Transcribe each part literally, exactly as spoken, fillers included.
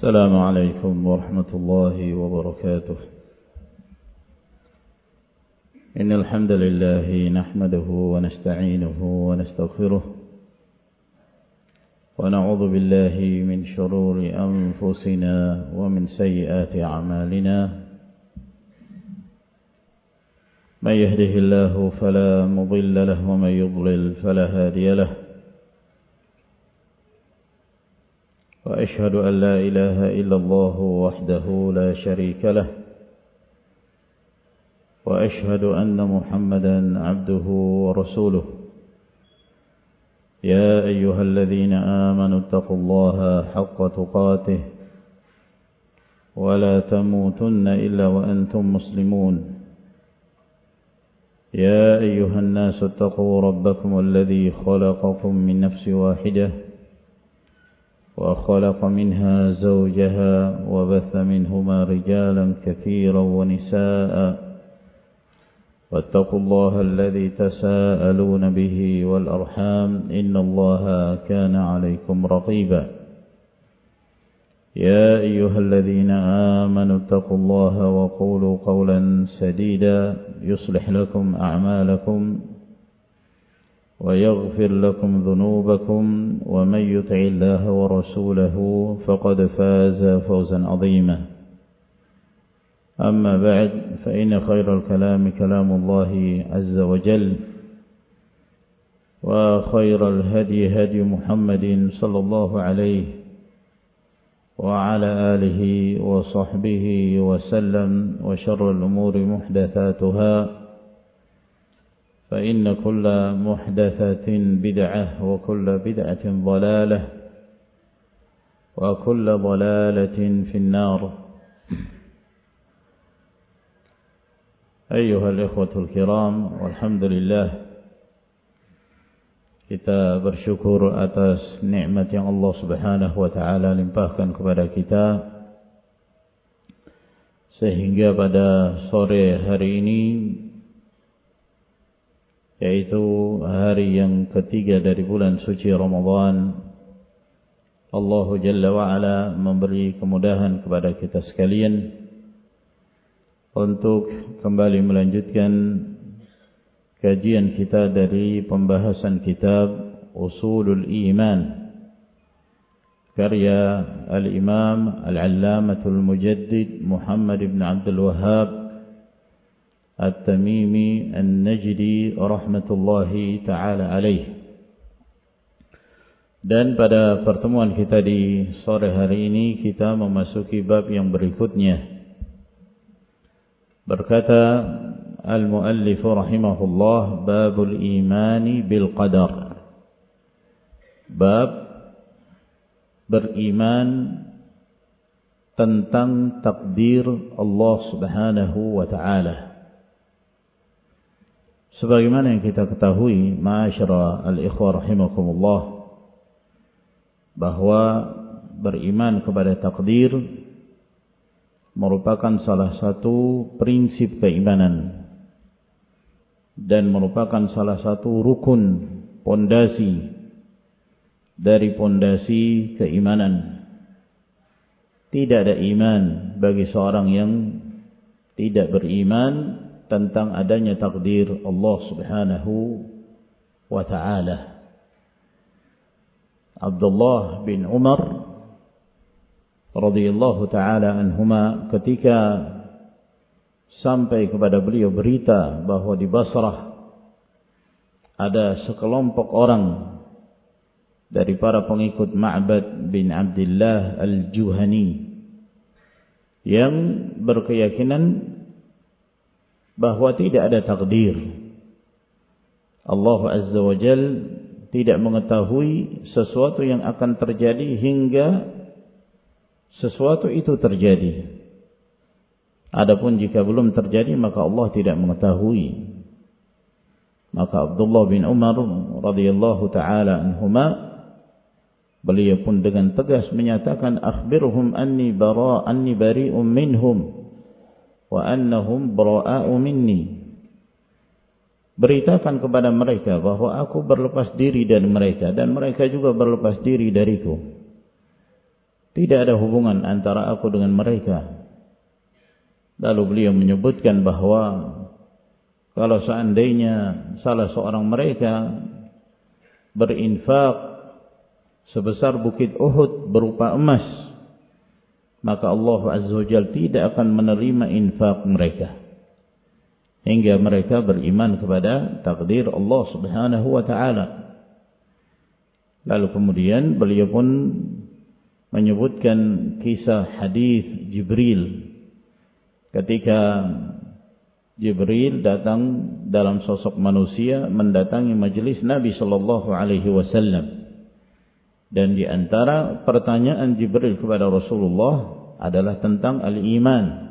السلام عليكم ورحمة الله وبركاته. إن الحمد لله نحمده ونستعينه ونستغفره ونعوذ بالله من شرور أنفسنا ومن سيئات أعمالنا. من يهده الله فلا مضل له ومن يضلل فلا هادي له. وأشهد أن لا إله إلا الله وحده لا شريك له. وأشهد أن محمدا عبده ورسوله. يا أيها الذين آمنوا اتقوا الله حق تقاته ولا تموتن إلا وأنتم مسلمون. يا أيها الناس اتقوا ربكم الذي خلقكم من نفس واحدة وخلق منها زوجها وبث منهما رجالا كثيرا ونساء. واتقوا الله الذي تساءلون به والأرحام إن الله كان عليكم رقيبا. يا أيها الذين آمنوا اتقوا الله وقولوا قولا سديدا يصلح لكم أعمالكم ويغفر لكم ذنوبكم ومن يطع الله ورسوله فقد فاز فوزا عظيما. أما بعد فإن خير الكلام كلام الله عز وجل وخير الهدي هدي محمد صلى الله عليه وعلى آله وصحبه وسلم. وشر الأمور محدثاتها فإن كل محدثة بدعة وكل بدعة ضلالة وكل ضلالة في النار. أيها الإخوة الكرام, walhamdulillah, kita bersyukur atas nikmat yang Allah Subhanahu wa taala limpahkan kepada kita sehingga pada sore hari ini, yaitu hari yang ketiga dari bulan suci Ramadan, Allah Jalla wa Ala memberi kemudahan kepada kita sekalian untuk kembali melanjutkan kajian kita dari pembahasan kitab Usulul Iman karya Al-Imam Al-Allamatul Mujaddid Muhammad ibn Abdul Wahhab At-Tamimi An-Najdi rahmatullahi ta'ala alaih. Dan pada pertemuan kita di sore hari ini kita memasuki bab yang berikutnya. Berkata al-muallif rahimahullah, babul imani bil qadar. Bab beriman tentang takdir Allah Subhanahu wa taala. Sebagaimana yang kita ketahui, ma'asyara al-ikhwah rahimakumullah, bahwa beriman kepada takdir merupakan salah satu prinsip keimanan dan merupakan salah satu rukun pondasi dari pondasi keimanan. Tidak ada iman bagi seorang yang tidak beriman tentang adanya takdir Allah Subhanahu wa taala. Abdullah bin Umar radhiyallahu taala anhuma, ketika sampai kepada beliau berita bahwa di Basrah ada sekelompok orang dari para pengikut Ma'bad bin Abdullah Al-Juhani yang berkeyakinan bahwa tidak ada takdir. Allah Azza wa Jal tidak mengetahui sesuatu yang akan terjadi hingga sesuatu itu terjadi. Adapun jika belum terjadi maka Allah tidak mengetahui. Maka Abdullah bin Umar radhiyallahu taala anhuma, beliau pun dengan tegas menyatakan, akhbirhum anni bara anni bari'un minhum wa annahum bara'u minni. Beritakan kepada mereka bahwa aku berlepas diri dari mereka dan mereka juga berlepas diri dariku. Tidak ada hubungan antara aku dengan mereka. Lalu beliau menyebutkan bahwa kalau seandainya salah seorang mereka berinfak sebesar bukit Uhud berupa emas, maka Allah Azza wa Jalla tidak akan menerima infak mereka hingga mereka beriman kepada takdir Allah Subhanahu wa taala. Lalu kemudian beliau pun menyebutkan kisah hadis Jibril ketika Jibril datang dalam sosok manusia mendatangi majelis Nabi sallallahu alaihi wasallam, dan di antara pertanyaan Jibril kepada Rasulullah adalah tentang al-iman.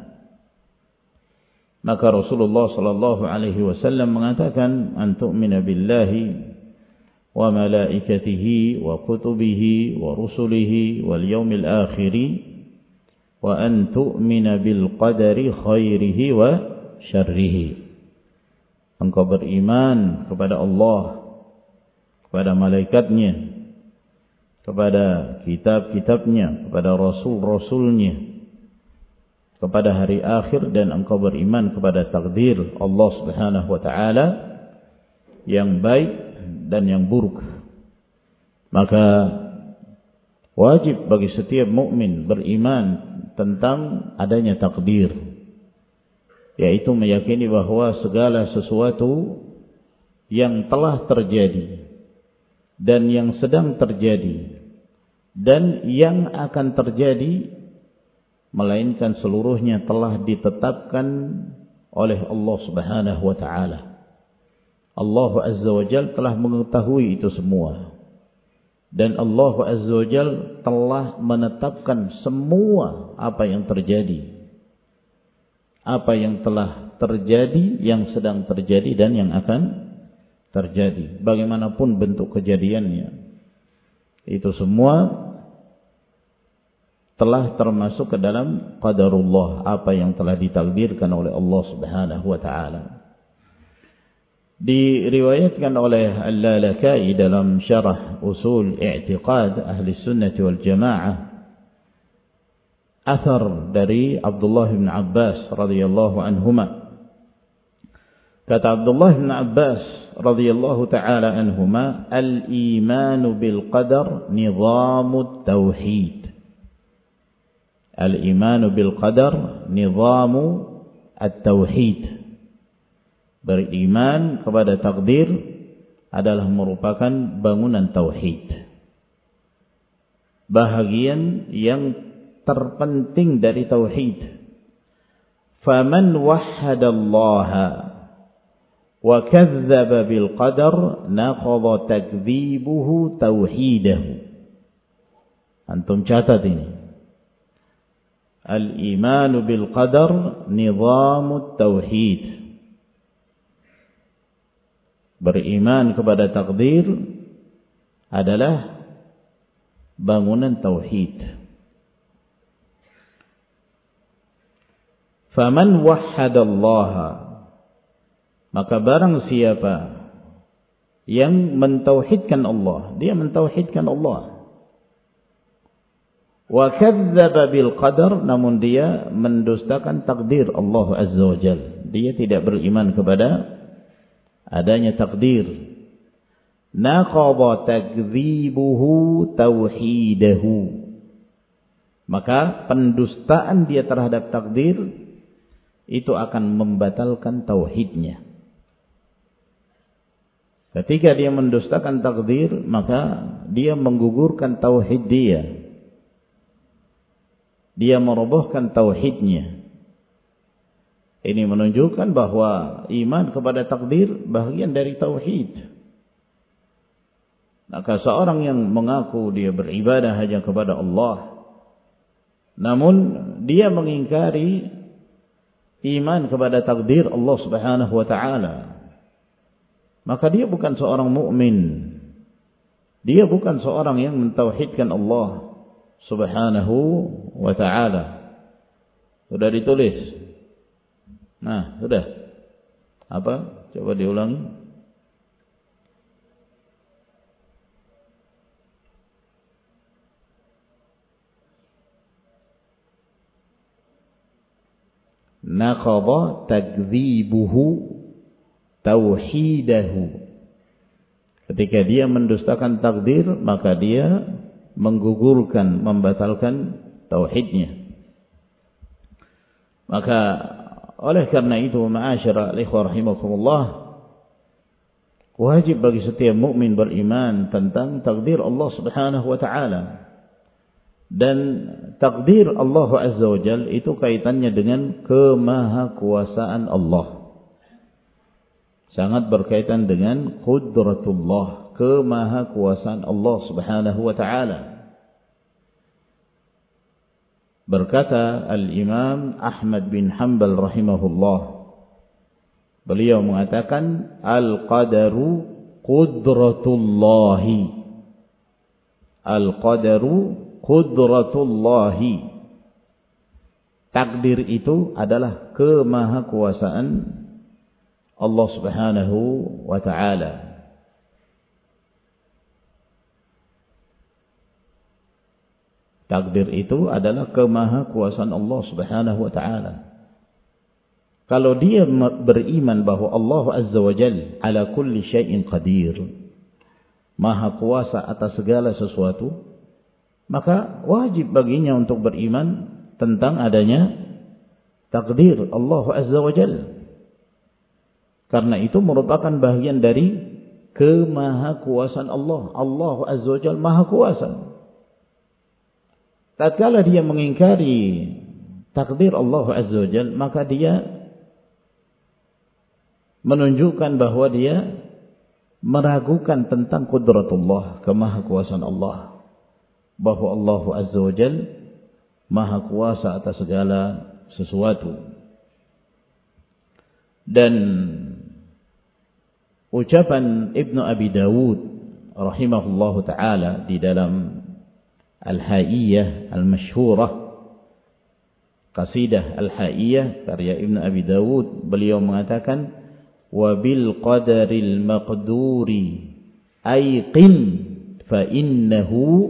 Maka Rasulullah sallallahu alaihi wasallam mengatakan, an tu'mina billahi wa malaikatihi wa kutubihi wa rusulihi wal yaumil akhiri wa an tu'mina bil qadari khairihi wa syarrihi. Engkau beriman kepada Allah, kepada malaikatnya, kepada kitab-kitabnya, kepada rasul-rasulnya, kepada hari akhir, dan engkau beriman kepada takdir Allah Subhanahu wa taala yang baik dan yang buruk. Maka wajib bagi setiap mukmin beriman tentang adanya takdir, yaitu meyakini bahwa segala sesuatu yang telah terjadi dan yang sedang terjadi dan yang akan terjadi, melainkan seluruhnya telah ditetapkan oleh Allah Subhanahu wa taala. Allah Azza wa Jalla telah mengetahui itu semua, dan Allah Azza wa Jalla telah menetapkan semua apa yang terjadi, apa yang telah terjadi, yang sedang terjadi, dan yang akan terjadi. Bagaimanapun bentuk kejadiannya, itu semua telah termasuk ke dalam qadarullah, apa yang telah ditakdirkan oleh Allah Subhanahu wa taala. Diriwayatkan oleh Al-Lalakai dalam syarah usul i'tiqad ahli sunnati wal jamaah, athar dari Abdullah bin Abbas radhiyallahu anhuma. Kata Abdullah bin Abbas radhiyallahu ta'ala anhuma, al-imanu bil qadar nizamut tauhid. Al-imanu bil qadar nizamu at-tauhid. Beriman kepada takdir adalah merupakan bangunan tauhid, bahagian yang terpenting dari tauhid. Faman wahhadallaha wa kadzdzaba bil qadar naqadha takdzibuhu tauhidahu. Antum catat ini. Al-imanu bil qadar nizamut tauhid. Beriman kepada takdir adalah bangunan tauhid. Faman wahhadallaha, maka barang siapa yang mentauhidkan Allah, dia mentauhidkan Allah. Wa kadzdzaba bil qadar, namun dia mendustakan takdir Allah Azza wa Jalla. Dia tidak beriman kepada adanya takdir. Naqadha takdzibuhu tauhidahu, maka pendustaan dia terhadap takdir itu akan membatalkan tauhidnya. Ketika dia mendustakan takdir, maka dia menggugurkan tauhid dia. Dia merobohkan tauhidnya. Ini menunjukkan bahwa iman kepada takdir bagian dari tauhid. Maka seorang yang mengaku dia beribadah hanya kepada Allah, namun dia mengingkari iman kepada takdir Allah Subhanahu wa taala, maka dia bukan seorang mukmin. Dia bukan seorang yang mentauhidkan Allah Subhanahu wa taala. Sudah ditulis. Nah, sudah. Apa? Coba diulangi. naqadha takdzibuhu tauhidahu. Ketika dia mendustakan takdir, maka dia menggugurkan, membatalkan tauhidnya. Maka oleh karena itu, ma'asyara ikhwah rahimakumullah, wajib bagi setiap mukmin beriman tentang takdir Allah Subhanahu wa taala. Dan takdir Allah Azza wa Jalla itu kaitannya dengan kemahakuasaan Allah. Sangat berkaitan dengan qudratullah, kemahakuasaan Allah Subhanahu wa taala. Berkata Al-Imam Ahmad bin Hanbal rahimahullah, beliau mengatakan al-qadaru qudratullahi. Al-qadaru qudratullahi. Takdir itu adalah kemahakuasaan Allah Subhanahu wa taala. Takdir itu adalah kemahakuasaan Allah Subhanahu wa taala. Kalau dia beriman bahwa Allah Azza wa Jalla ala kulli syai'in qadir, maha kuasa atas segala sesuatu, maka wajib baginya untuk beriman tentang adanya takdir Allah Azza wa Jalla. Karena itu merupakan bagian dari kemahakuasaan Allah. Allah Azza wa Jalla maha kuasa. Tatkala dia mengingkari takdir Allah Azza wa Jalla, maka dia menunjukkan bahwa dia meragukan tentang qudratullah, kemahakuasaan Allah, bahwa Allah Azza wa Jalla maha kuasa atas segala sesuatu. Dan ucapan Ibnu Abi Dawud rahimahullahu taala di dalam Al-Haiyah Al-Masyhurah, Qasidah Al-Haiyah karya Ibnu Abi Dawud, beliau mengatakan wa bil qadaril maqduri ayqin fa innahu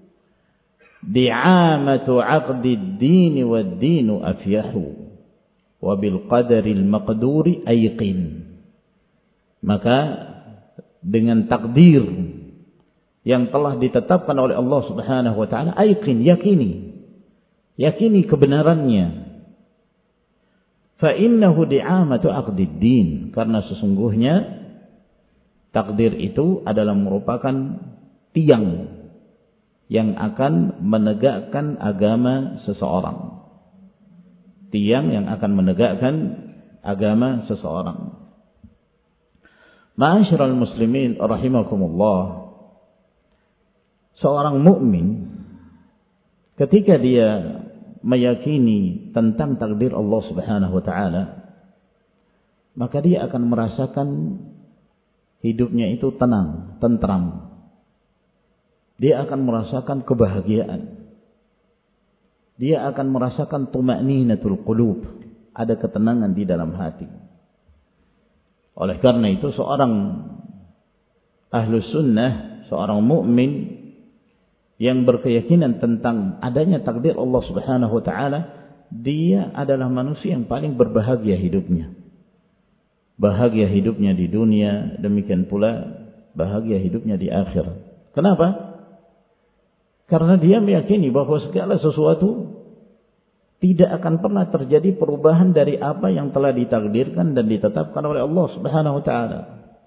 di'amatu 'aqdid din wad dinu afyahu. Wa bil qadaril maqduri ayqin. Maka dengan takdir yang telah ditetapkan oleh Allah Subhanahu wa taala, ayqin, yakini. Yakini kebenarannya. Fa innahu di'amatu 'aqdid din, karena sesungguhnya takdir itu adalah merupakan tiang yang akan menegakkan agama seseorang. Tiang yang akan menegakkan agama seseorang. Ma'asyiral muslimin rahimakumullah, seorang mukmin ketika dia meyakini tentang takdir Allah Subhanahu wa taala, maka dia akan merasakan hidupnya itu tenang, tentram. Dia akan merasakan kebahagiaan. Dia akan merasakan tuma'ninatul qulub, ada ketenangan di dalam hati. Oleh karena itu seorang ahlus sunnah, seorang mukmin yang berkeyakinan tentang adanya takdir Allah Subhanahu wa taala, dia adalah manusia yang paling berbahagia hidupnya. Bahagia hidupnya di dunia, demikian pula bahagia hidupnya di akhirat. Kenapa? Karena dia meyakini bahwa segala sesuatu tidak akan pernah terjadi perubahan dari apa yang telah ditakdirkan dan ditetapkan oleh Allah Subhanahu wa taala.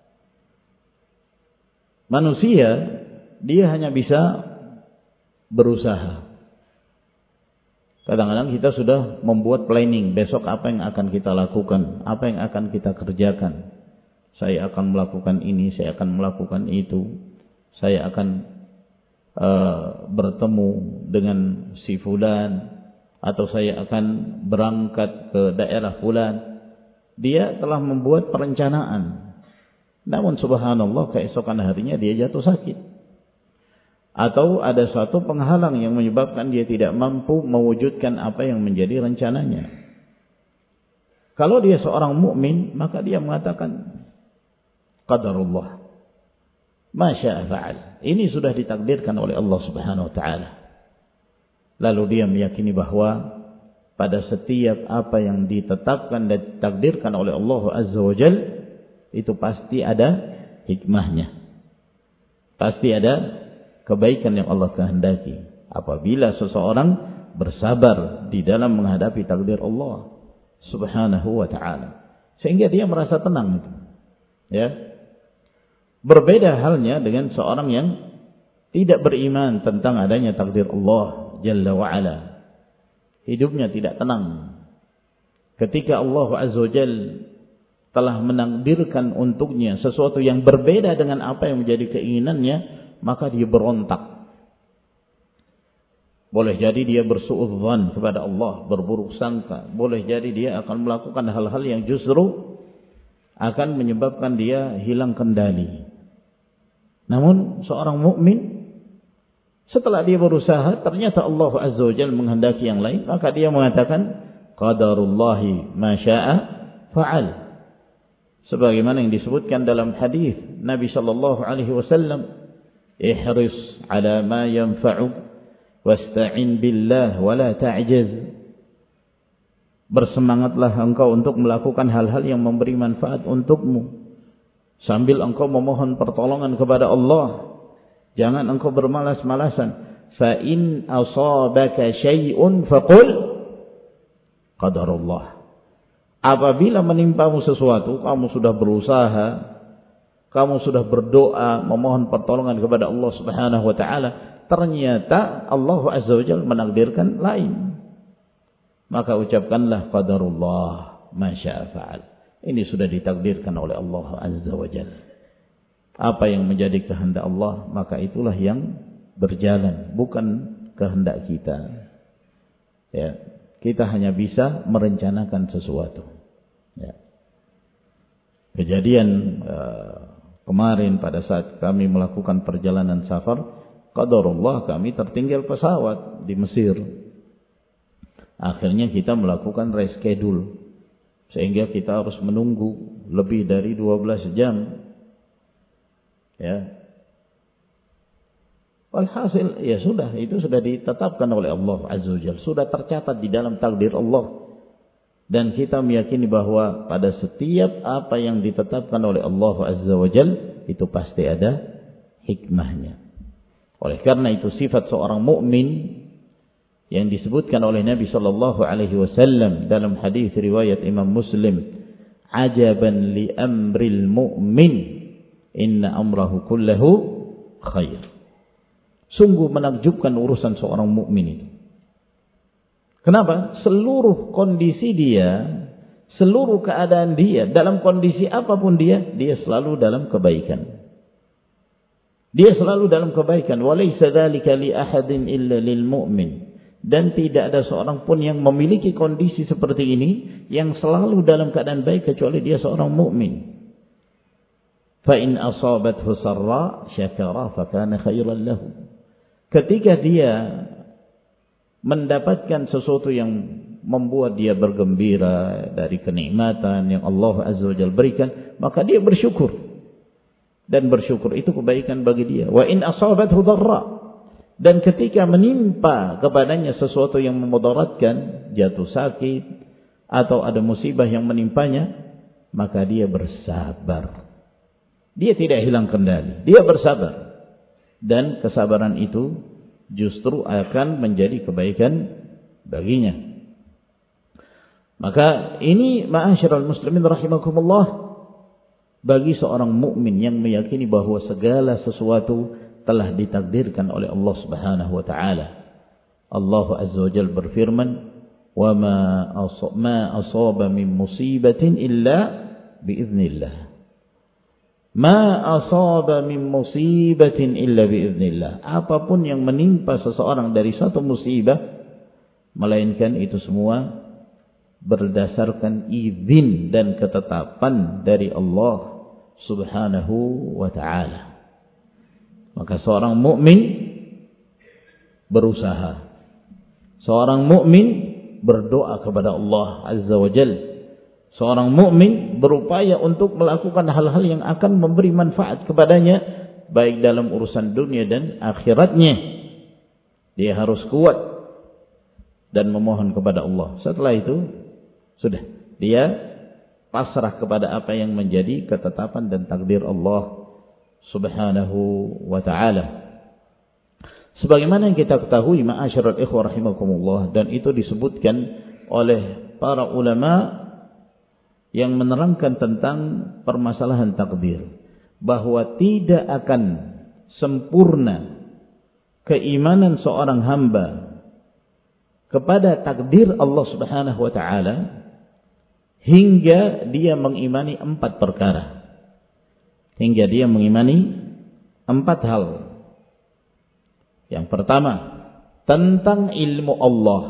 Manusia, dia hanya bisa berusaha. Kadang-kadang kita sudah membuat planning, besok apa yang akan kita lakukan, apa yang akan kita kerjakan. Saya akan melakukan ini, saya akan melakukan itu. Saya akan uh, bertemu dengan si fulan, atau saya akan berangkat ke daerah fulan. Dia telah membuat perencanaan. Namun subhanallah, keesokan harinya dia jatuh sakit. Atau ada suatu penghalang yang menyebabkan dia tidak mampu mewujudkan apa yang menjadi rencananya. Kalau dia seorang mukmin, maka dia mengatakan qadarullah, ma syaa fa'al. Ini sudah ditakdirkan oleh Allah Subhanahu wa taala. Lalu dia meyakini bahwa pada setiap apa yang ditetapkan dan ditakdirkan oleh Allah Azza wa Jal, itu pasti ada hikmahnya. Pasti ada kebaikan yang Allah kehendaki. Apabila seseorang bersabar di dalam menghadapi takdir Allah Subhanahu wa ta'ala, sehingga dia merasa tenang. Ya. Berbeda halnya dengan seorang yang tidak beriman tentang adanya takdir Allah Jalla wa Ala. Hidupnya tidak tenang. Ketika Allah Azza wa Jal telah menakdirkan untuknya sesuatu yang berbeda dengan apa yang menjadi keinginannya, maka dia berontak. Boleh jadi dia bersuudzon kepada Allah, berburuk sangka. Boleh jadi dia akan melakukan hal-hal yang justru akan menyebabkan dia hilang kendali. Namun seorang mukmin, setelah dia berusaha, ternyata Allah Azza wa Jalla menghendaki yang lain, maka dia mengatakan qadarullahi ma syaa fa'al. Sebagaimana yang disebutkan dalam hadis Nabi sallallahu alaihi wasallam, ihris ala ma yanfa'uk wasta'in billah wa la ta'jaz. Bersemangatlah engkau untuk melakukan hal-hal yang memberi manfaat untukmu, sambil engkau memohon pertolongan kepada Allah. Jangan engkau bermalas-malasan. Fa in asabaka syai'un faqul qadarullah. Apabila menimpamu sesuatu, kamu sudah berusaha, kamu sudah berdoa, memohon pertolongan kepada Allah Subhanahu wa taala, ternyata Allah Azza wa Jalla menakdirkan lain, maka ucapkanlah qadarullah ma syaa fa'al. Ini sudah ditakdirkan oleh Allah Azza wa Jalla. Apa yang menjadi kehendak Allah, maka itulah yang berjalan, bukan kehendak kita. Ya, kita hanya bisa merencanakan sesuatu. Ya. Kejadian uh, kemarin pada saat kami melakukan perjalanan safar, qadarullah kami tertinggal pesawat di Mesir. Akhirnya kita melakukan reschedule, sehingga kita harus menunggu lebih dari dua belas jam. Ya. Walhasil, ya sudah, itu sudah ditetapkan oleh Allah Azza wa Jalla, sudah tercatat di dalam takdir Allah. Dan kita meyakini bahwa pada setiap apa yang ditetapkan oleh Allah Azza wa Jalla, itu pasti ada hikmahnya. Oleh karena itu sifat seorang mukmin yang disebutkan oleh Nabi sallallahu alaihi wasallam dalam hadis riwayat Imam Muslim, ajaban li amril mu'min, inna amrahu kullahu khair. Sungguh menakjubkan urusan seorang mukmin itu. Kenapa? Seluruh kondisi dia, seluruh keadaan dia, dalam kondisi apapun dia, dia selalu dalam kebaikan. Dia selalu dalam kebaikan. Walaysa dzalika li ahadin illa lil mu'min. Dan tidak ada seorang pun yang memiliki kondisi seperti ini, yang selalu dalam keadaan baik, kecuali dia seorang mukmin. Fa in asabathu sarra syakara fa kana khairan lahu. Ketika dia mendapatkan sesuatu yang membuat dia bergembira dari kenikmatan yang Allah Azza wa Jalla berikan, maka dia bersyukur. Dan bersyukur itu kebaikan bagi dia. Wa in asabathu dharra, dan ketika menimpa kepadanya sesuatu yang memudaratkan, jatuh sakit atau ada musibah yang menimpanya, maka dia bersabar. Dia tidak hilang kendali, dia bersabar. Dan kesabaran itu justru akan menjadi kebaikan baginya. Maka ini ma'asyiral muslimin rahimakumullah, bagi seorang mukmin yang meyakini bahwa segala sesuatu telah ditakdirkan oleh Allah Subhanahu wa taala. Allah Azza wa Jalla berfirman, "Wa ma asaba min musibatin illa biiznillah." Ma asaba min musibatin illa biiznillah. Apapun yang menimpa seseorang dari satu musibah, melainkan itu semua berdasarkan izin dan ketetapan dari Allah Subhanahu wa taala. Maka seorang mukmin berusaha, seorang mukmin berdoa kepada Allah Azza wa Jalla. Seorang mukmin berupaya untuk melakukan hal-hal yang akan memberi manfaat kepadanya, baik dalam urusan dunia dan akhiratnya. Dia harus kuat. dan memohon kepada Allah. Setelah itu sudah dia pasrah kepada apa yang menjadi ketetapan dan takdir Allah Subhanahu wa ta'ala. Sebagaimana yang kita ketahui ma'asyiral ikhwah rahimakumullah, dan itu disebutkan oleh para ulama yang menerangkan tentang permasalahan takdir, bahwa tidak akan sempurna keimanan seorang hamba kepada takdir Allah Subhanahu wa ta'ala hingga dia mengimani empat perkara. Hingga dia mengimani empat hal. Yang pertama, tentang ilmu Allah.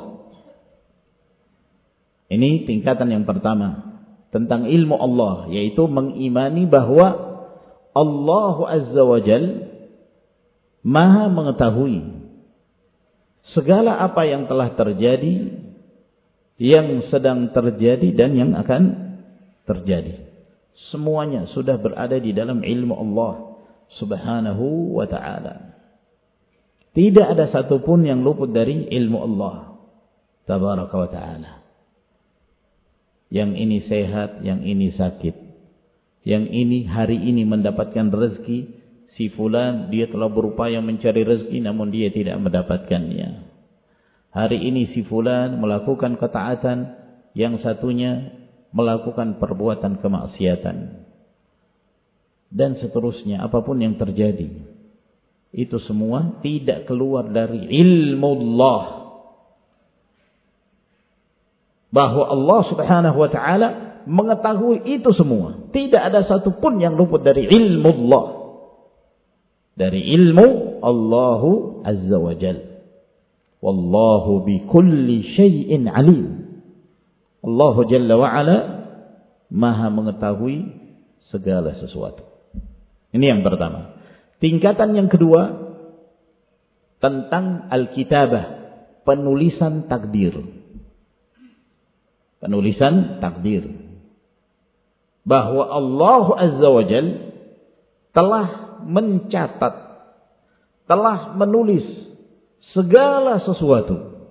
Ini tingkatan yang pertama, tentang ilmu Allah, yaitu mengimani bahwa Allah Azza wa Jal Maha mengetahui segala apa yang telah terjadi, yang sedang terjadi, dan yang akan terjadi. Semuanya sudah berada di dalam ilmu Allah Subhanahu wa ta'ala. Tidak ada satupun yang luput dari ilmu Allah Tabaraka wa ta'ala. Yang ini sehat, yang ini sakit, yang ini hari ini mendapatkan rezeki, si fulan dia telah berupaya mencari rezeki namun dia tidak mendapatkannya. Hari ini si fulan melakukan ketaatan, yang satunya melakukan perbuatan kemaksiatan. Dan seterusnya, apapun yang terjadi, itu semua tidak keluar dari ilmu Allah. Bahwa Allah Subhanahu wa ta'ala mengetahui itu semua. Tidak ada satupun yang luput dari ilmu Allah. Dari ilmu Allahu Azza wa Jal. Wallahu bi kulli syai'in alim. Allah Jalla wa Ala Maha mengetahui segala sesuatu. Ini yang pertama. Tingkatan yang kedua, tentang al-kitabah, penulisan takdir. Penulisan takdir. Bahwa Allah Azza wa Jal telah mencatat, telah menulis segala sesuatu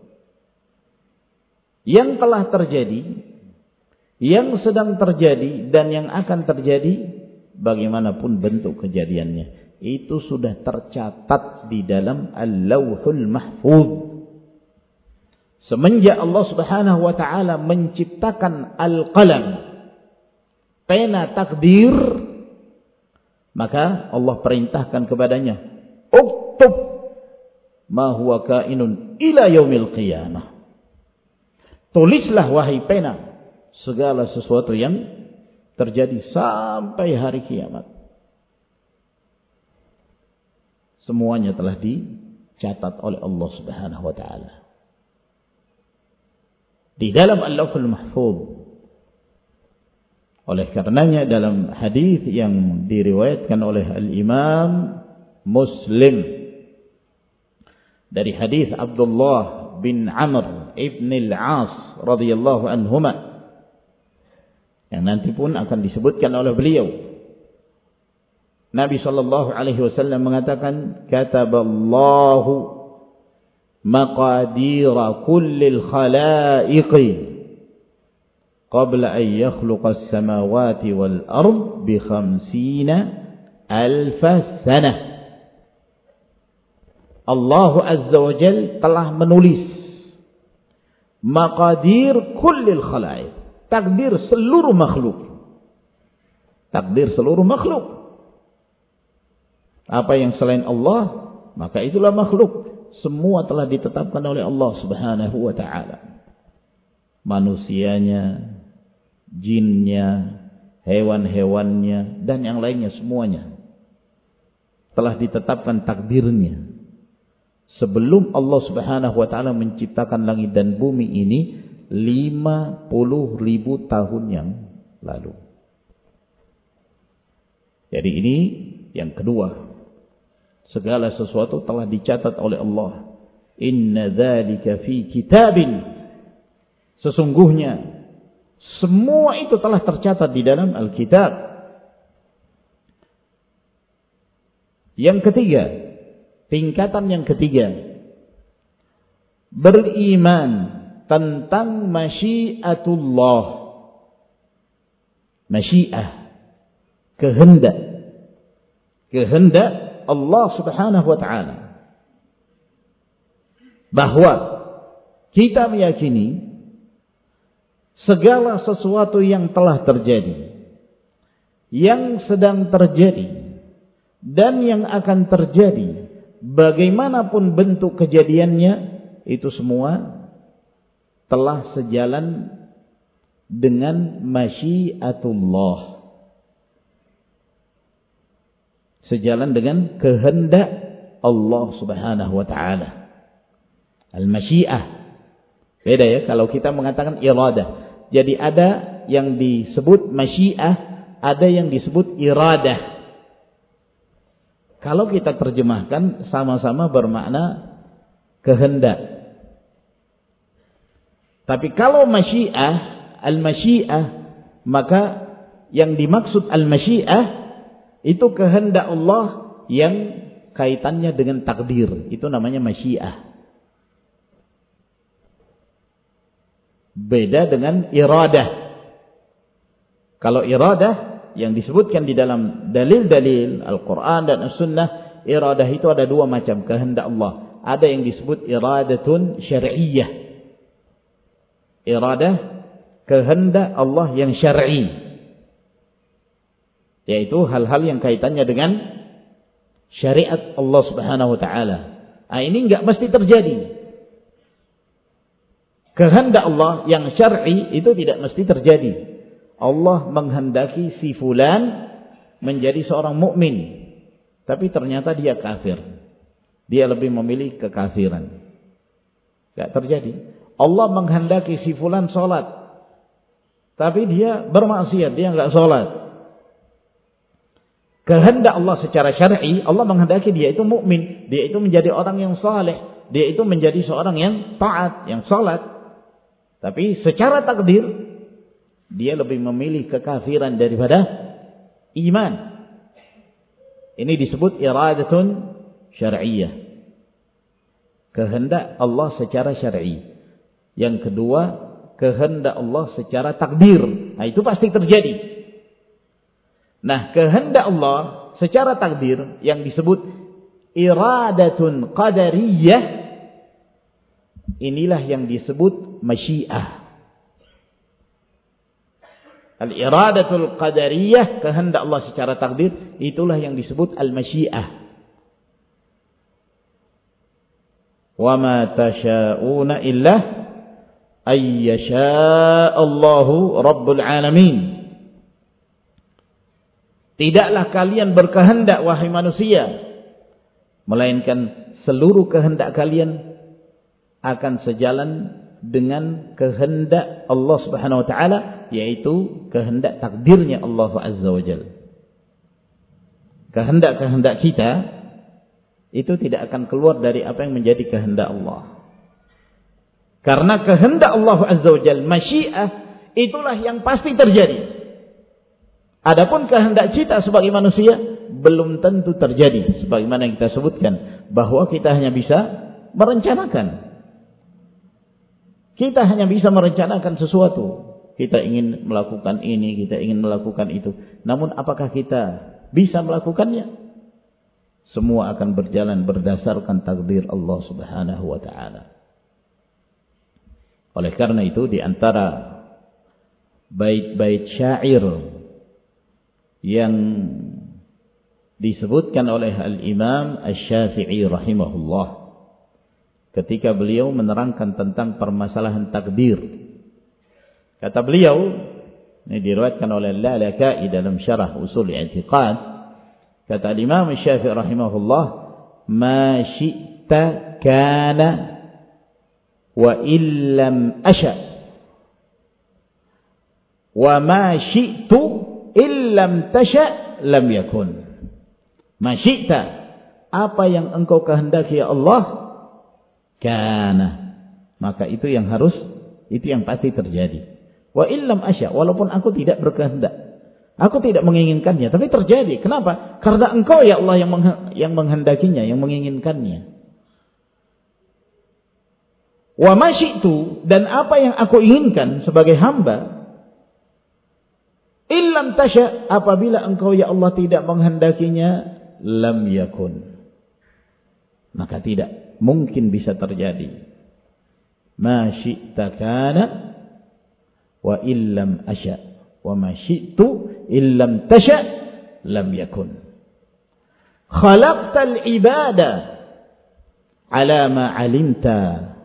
yang telah terjadi, yang sedang terjadi, dan yang akan terjadi, bagaimanapun bentuk kejadiannya. Itu sudah tercatat di dalam Al-Lauhul Mahfuz. Semenjak Allah Subhanahu wa ta'ala menciptakan Al-Qalam, pena takdir, maka Allah perintahkan kepadanya, uktub ma huwa kainun ila yaumil qiyamah. Tulislah wahai pena segala sesuatu yang terjadi sampai hari kiamat. Semuanya telah dicatat oleh Allah Subhanahu wa ta'ala di dalam Al-Lauhul Mahfuz. Oleh karenanya dalam hadis yang diriwayatkan oleh Al-Imam Muslim dari hadis Abdullah bin Amr ibn al-As radhiyallahu anhuma, yang nanti pun akan disebutkan oleh beliau, Nabi sallallahu alaihi wasallam mengatakan, kataballahu maqadira kullil khalaiqi qabla an yakhluqa as-samawati wal ard bi khamsina alfa sanah. Allah Azza wa Jal telah menulis maqadir kullil khalaiq, takdir seluruh makhluk. Takdir seluruh makhluk. Apa yang selain Allah, maka itulah makhluk. Semua telah ditetapkan oleh Allah Subhanahu wa ta'ala. Manusianya, jinnya, hewan-hewannya, dan yang lainnya semuanya telah ditetapkan takdirnya sebelum Allah Subhanahu wa ta'ala menciptakan langit dan bumi ini lima puluh ribu tahun yang lalu. Jadi ini yang kedua, segala sesuatu telah dicatat oleh Allah. Inna dzalika fi kitabin. Sesungguhnya semua itu telah tercatat di dalam Alkitab. Yang ketiga, tingkatan yang ketiga, beriman tentang masyiatullah. Masyiah, kehendak. Kehendak Allah Subhanahu wa taala. Bahwa kita meyakini segala sesuatu yang telah terjadi, yang sedang terjadi, dan yang akan terjadi, bagaimanapun bentuk kejadiannya, itu semua telah sejalan dengan masyiatullah, sejalan dengan kehendak Allah Subhanahu wa taala. Al-masyiah. Beda ya kalau kita mengatakan iradah. Jadi ada yang disebut masyiah, ada yang disebut iradah. Kalau kita terjemahkan sama-sama bermakna kehendak. Tapi kalau masyiah, al-masyiah, maka yang dimaksud al-masyiah itu kehendak Allah yang kaitannya dengan takdir. Itu namanya masyiah. Beda dengan iradah. Kalau iradah yang disebutkan di dalam dalil-dalil Al-Quran dan As-Sunnah, iradah itu ada dua macam, kehendak Allah. Ada yang disebut iradatun syar'iyyah. Iradah kehendak Allah yang syar'i, yaitu hal-hal yang kaitannya dengan syariat Allah Subhanahu wa taala. Nah, ini enggak mesti terjadi. Kehendak Allah yang syar'i itu tidak mesti terjadi. Allah menghendaki si fulan menjadi seorang mukmin, tapi ternyata dia kafir. Dia lebih memilih kekafiran. Enggak terjadi. Allah menghendaki si fulan salat, tapi dia bermaksiat, dia enggak salat. Kehendak Allah secara syar'i, Allah menghendaki dia itu mukmin, dia itu menjadi orang yang saleh, dia itu menjadi seorang yang taat, yang salat. Tapi secara takdir dia lebih memilih kekafiran daripada iman. Ini disebut iradatun syar'iyyah. Kehendak Allah secara syar'i. Yang kedua, kehendak Allah secara takdir. Nah, itu pasti terjadi. Nah, kehendak Allah secara takdir yang disebut iradatun qadariyah, inilah yang disebut masyiah. Al-iradatul qadariyah, kehendak Allah secara takdir, itulah yang disebut al-masyiah. Wa ma tasha'una illa ay yasha'allahu rabbul alamin. Tidaklah kalian berkehendak wahai manusia, melainkan seluruh kehendak kalian akan sejalan dengan kehendak Allah Subhanahu wa taala, yaitu kehendak takdirnya Allah Azza wa Jalla. Kehendak-kehendak kita itu tidak akan keluar dari apa yang menjadi kehendak Allah. Karena kehendak Allah Azza wa Jalla, masyiah, itulah yang pasti terjadi. Adapun kehendak kita sebagai manusia belum tentu terjadi, sebagaimana yang kita sebutkan bahwa kita hanya bisa merencanakan. Kita hanya bisa merencanakan sesuatu. Kita ingin melakukan ini, kita ingin melakukan itu. Namun apakah kita bisa melakukannya? Semua akan berjalan berdasarkan takdir Allah Subhanahu wa taala. Oleh karena itu, di antara bait-bait syair yang disebutkan oleh Al-Imam Asy-Syafi'i rahimahullah, ketika beliau menerangkan tentang permasalahan takdir, kata beliau, ini diriwayatkan oleh Al-Lalaka'i dalam syarah Ushul I'tiqad, kata Imam Asy-Syafi'i rahimahullah, ma syi'ta kana wa illam asya wa ma syi'tu illam tasya lam yakun. Ma syi'ta, apa yang engkau kehendaki ya Allah, kana, maka itu yang harus, itu yang pasti terjadi. Wa illam asya, walaupun aku tidak berkehendak, aku tidak menginginkannya, tapi terjadi. Kenapa? Karena engkau ya Allah yang meng, yang menghendakinya, yang menginginkannya. Wa ma syi'tu, dan apa yang aku inginkan sebagai hamba, illam tasya, apabila engkau ya Allah tidak menghendakinya, lam yakun, maka tidak mungkin bisa terjadi. Ma syi'ta kana wa illam asya, wa ma syi'tu illam tasya lam yakun. Khalaqtal ibada ala ma alimta,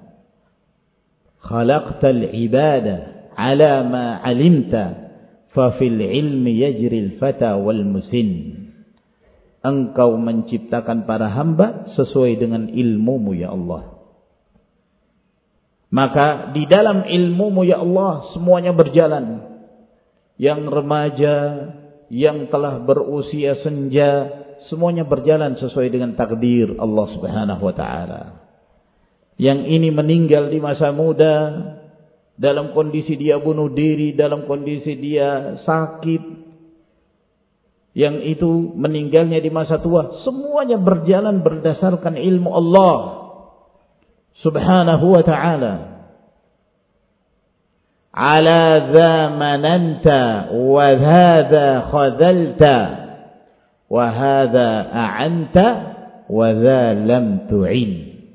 khalaqtal ibada ala ma alimta, fa fil ilmi yajril fata wal musin. Engkau menciptakan para hamba sesuai dengan ilmumu ya Allah. Maka di dalam ilmumu ya Allah semuanya berjalan. Yang remaja, yang telah berusia senja, semuanya berjalan sesuai dengan takdir Allah Subhanahu wa taala. Yang ini meninggal di masa muda, dalam kondisi dia bunuh diri, dalam kondisi dia sakit, yang itu meninggalnya di masa tua, semuanya berjalan berdasarkan ilmu Allah Subhanahu wa ta'ala. Ala dha mananta wa hadha khadalta wa hadha a'anta wa dha lam tu'in.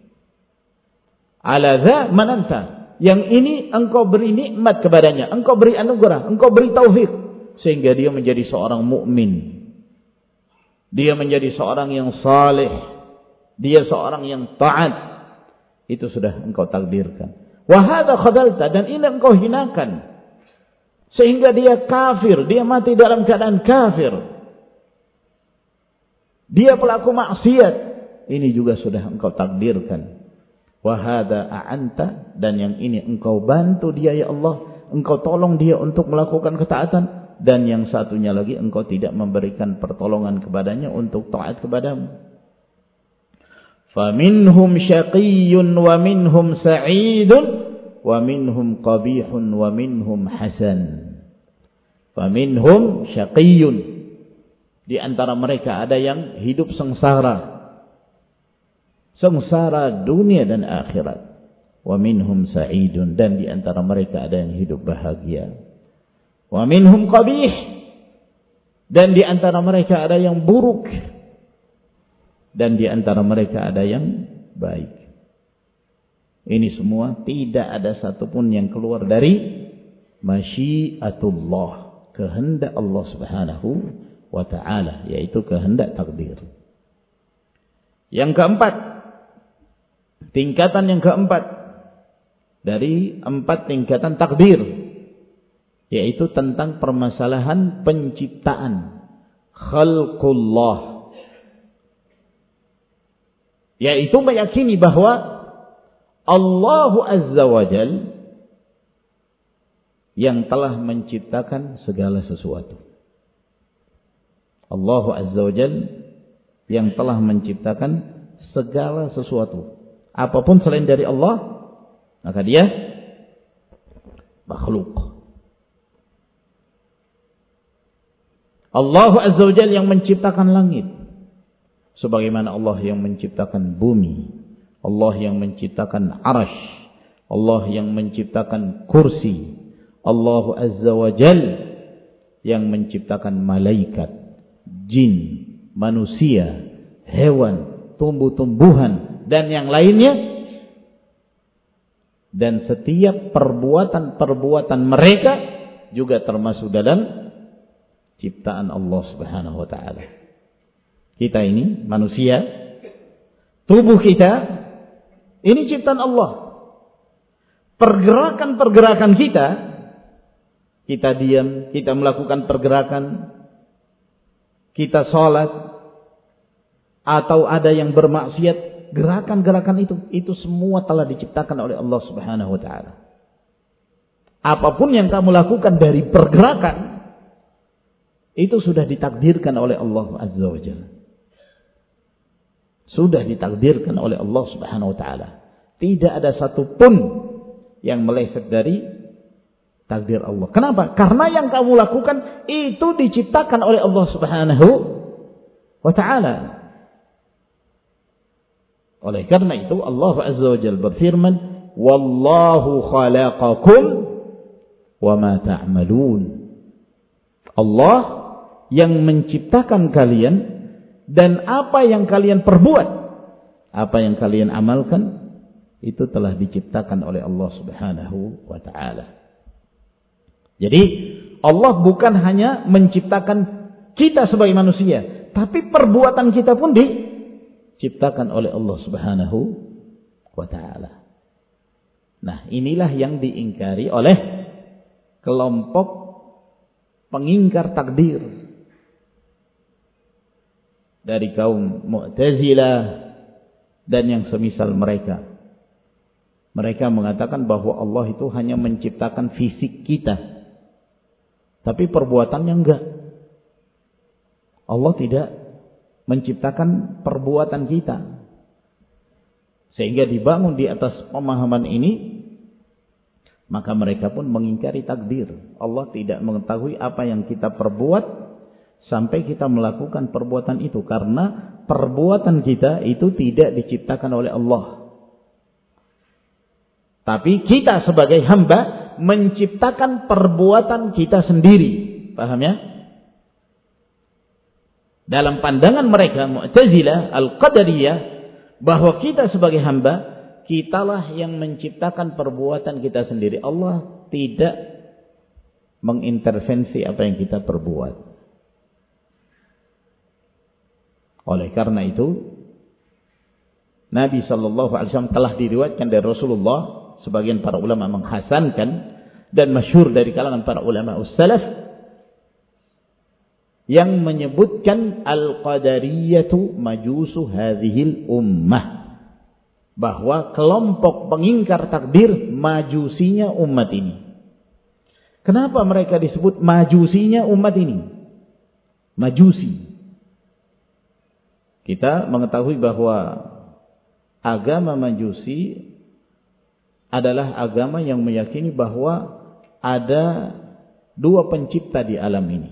Ala dha mananta, yang ini engkau beri nikmat kepadanya, engkau beri anugerah, engkau beri taufik, sehingga dia menjadi seorang mukmin, dia menjadi seorang yang saleh, dia seorang yang taat. Itu sudah engkau takdirkan. Wa hadza khadalta, dan ini engkau hinakan, sehingga dia kafir, dia mati dalam keadaan kafir, dia pelaku maksiat. Ini juga sudah engkau takdirkan. Wa hadza a'anta, dan yang ini engkau bantu dia ya Allah, engkau tolong dia untuk melakukan ketaatan. Dan yang satunya lagi engkau tidak memberikan pertolongan kepadanya untuk taat kepadamu. Faminhum syaqiyyun wa minhum sa'idun wa minhum qabihun wa minhum hasan. Faminhum syaqiyyun, di antara mereka ada yang hidup sengsara, sengsara dunia dan akhirat. Wa minhum sa'idun, dan di antara mereka ada yang hidup bahagia. Wa minhum qabih, dan di antara mereka ada yang buruk, dan di antara mereka ada yang baik. Ini semua tidak ada satupun yang keluar dari masyiatullah, kehendak Allah Subhanahu wa ta'ala, yaitu kehendak takdir. Yang keempat, tingkatan yang keempat dari empat tingkatan takdir, yaitu tentang permasalahan penciptaan, khalqullah, yaitu meyakini bahwa Allah Azza wa Jal yang telah menciptakan segala sesuatu. Allah Azza wa Jal yang telah menciptakan segala sesuatu. Apapun selain dari Allah, maka dia makhluk. Allah Azza wa Jalla yang menciptakan langit, sebagaimana Allah yang menciptakan bumi, Allah yang menciptakan arasy, Allah yang menciptakan kursi, Allah Azza wa Jalla yang menciptakan malaikat, jin, manusia, hewan, tumbuh-tumbuhan, dan yang lainnya. Dan setiap perbuatan-perbuatan mereka juga termasuk dalam ciptaan Allah Subhanahu wa ta'ala. Kita ini manusia, tubuh kita ini ciptaan Allah. Pergerakan-pergerakan kita, kita diam, kita melakukan pergerakan, kita sholat, atau ada yang bermaksiat, gerakan-gerakan itu, itu semua telah diciptakan oleh Allah Subhanahu wa ta'ala. Apapun yang kamu lakukan dari pergerakan, itu sudah ditakdirkan oleh Allah Azza wa Jalla. Sudah ditakdirkan oleh Allah Subhanahu wa ta'ala. Tidak ada satupun yang meleset dari takdir Allah. Kenapa? Karena yang kamu lakukan itu diciptakan oleh Allah Subhanahu wa ta'ala. Oleh karena itu Allah Azza wa Jalla berfirman, wallahu khalaqakum wa ma ta'malun. Allah yang menciptakan kalian dan apa yang kalian perbuat, apa yang kalian amalkan itu telah diciptakan oleh Allah Subhanahu wa taala. Jadi Allah bukan hanya menciptakan kita sebagai manusia, tapi perbuatan kita pun diciptakan oleh Allah Subhanahu wa taala. Nah, inilah yang diingkari oleh kelompok pengingkar takdir dari kaum Mu'tazilah dan yang semisal mereka. Mereka mengatakan bahwa Allah itu hanya menciptakan fisik kita, tapi perbuatannya enggak. Allah tidak menciptakan perbuatan kita. Sehingga dibangun di atas pemahaman ini, maka mereka pun mengingkari takdir. Allah tidak mengetahui apa yang kita perbuat sampai kita melakukan perbuatan itu, karena perbuatan kita itu tidak diciptakan oleh Allah. Tapi kita sebagai hamba menciptakan perbuatan kita sendiri. Paham ya? Dalam pandangan mereka Mu'tazilah, Al-Qadariyah, bahwa kita sebagai hamba, kitalah yang menciptakan perbuatan kita sendiri. Allah tidak mengintervensi apa yang kita perbuat. Oleh karena itu, Nabi sallallahu alaihi wasallam telah diriwayatkan dari Rasulullah, sebagian para ulama menghasankan dan masyhur dari kalangan para ulama ussalaf, yang menyebutkan al-qadariyatu majusu hadhil ummah, bahwa kelompok pengingkar takdir majusinya umat ini. Kenapa mereka disebut majusinya umat ini? Majusi. Kita mengetahui bahwa agama Majusi adalah agama yang meyakini bahwa ada dua pencipta di alam ini.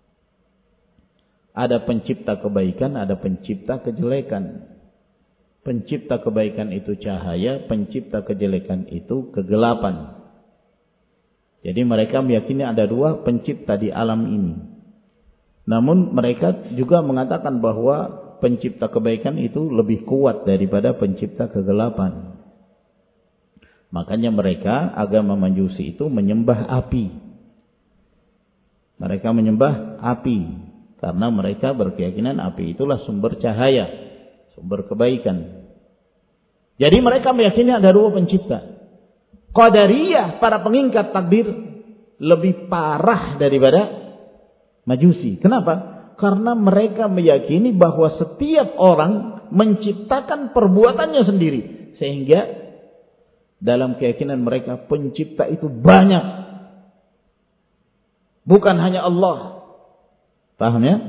Ada pencipta kebaikan, ada pencipta kejelekan. Pencipta kebaikan itu cahaya, pencipta kejelekan itu kegelapan. Jadi mereka meyakini ada dua pencipta di alam ini. Namun mereka juga mengatakan bahwa pencipta kebaikan itu lebih kuat daripada pencipta kegelapan. Makanya mereka, agama Majusi itu menyembah api. Mereka menyembah api karena mereka berkeyakinan api itulah sumber cahaya, sumber kebaikan. Jadi mereka meyakini ada dua pencipta. Qadariyah, para pengingkar takdir, lebih parah daripada Majusi. Kenapa? Karena mereka meyakini bahwa setiap orang menciptakan perbuatannya sendiri. Sehingga dalam keyakinan mereka pencipta itu banyak. Bukan hanya Allah. Paham ya?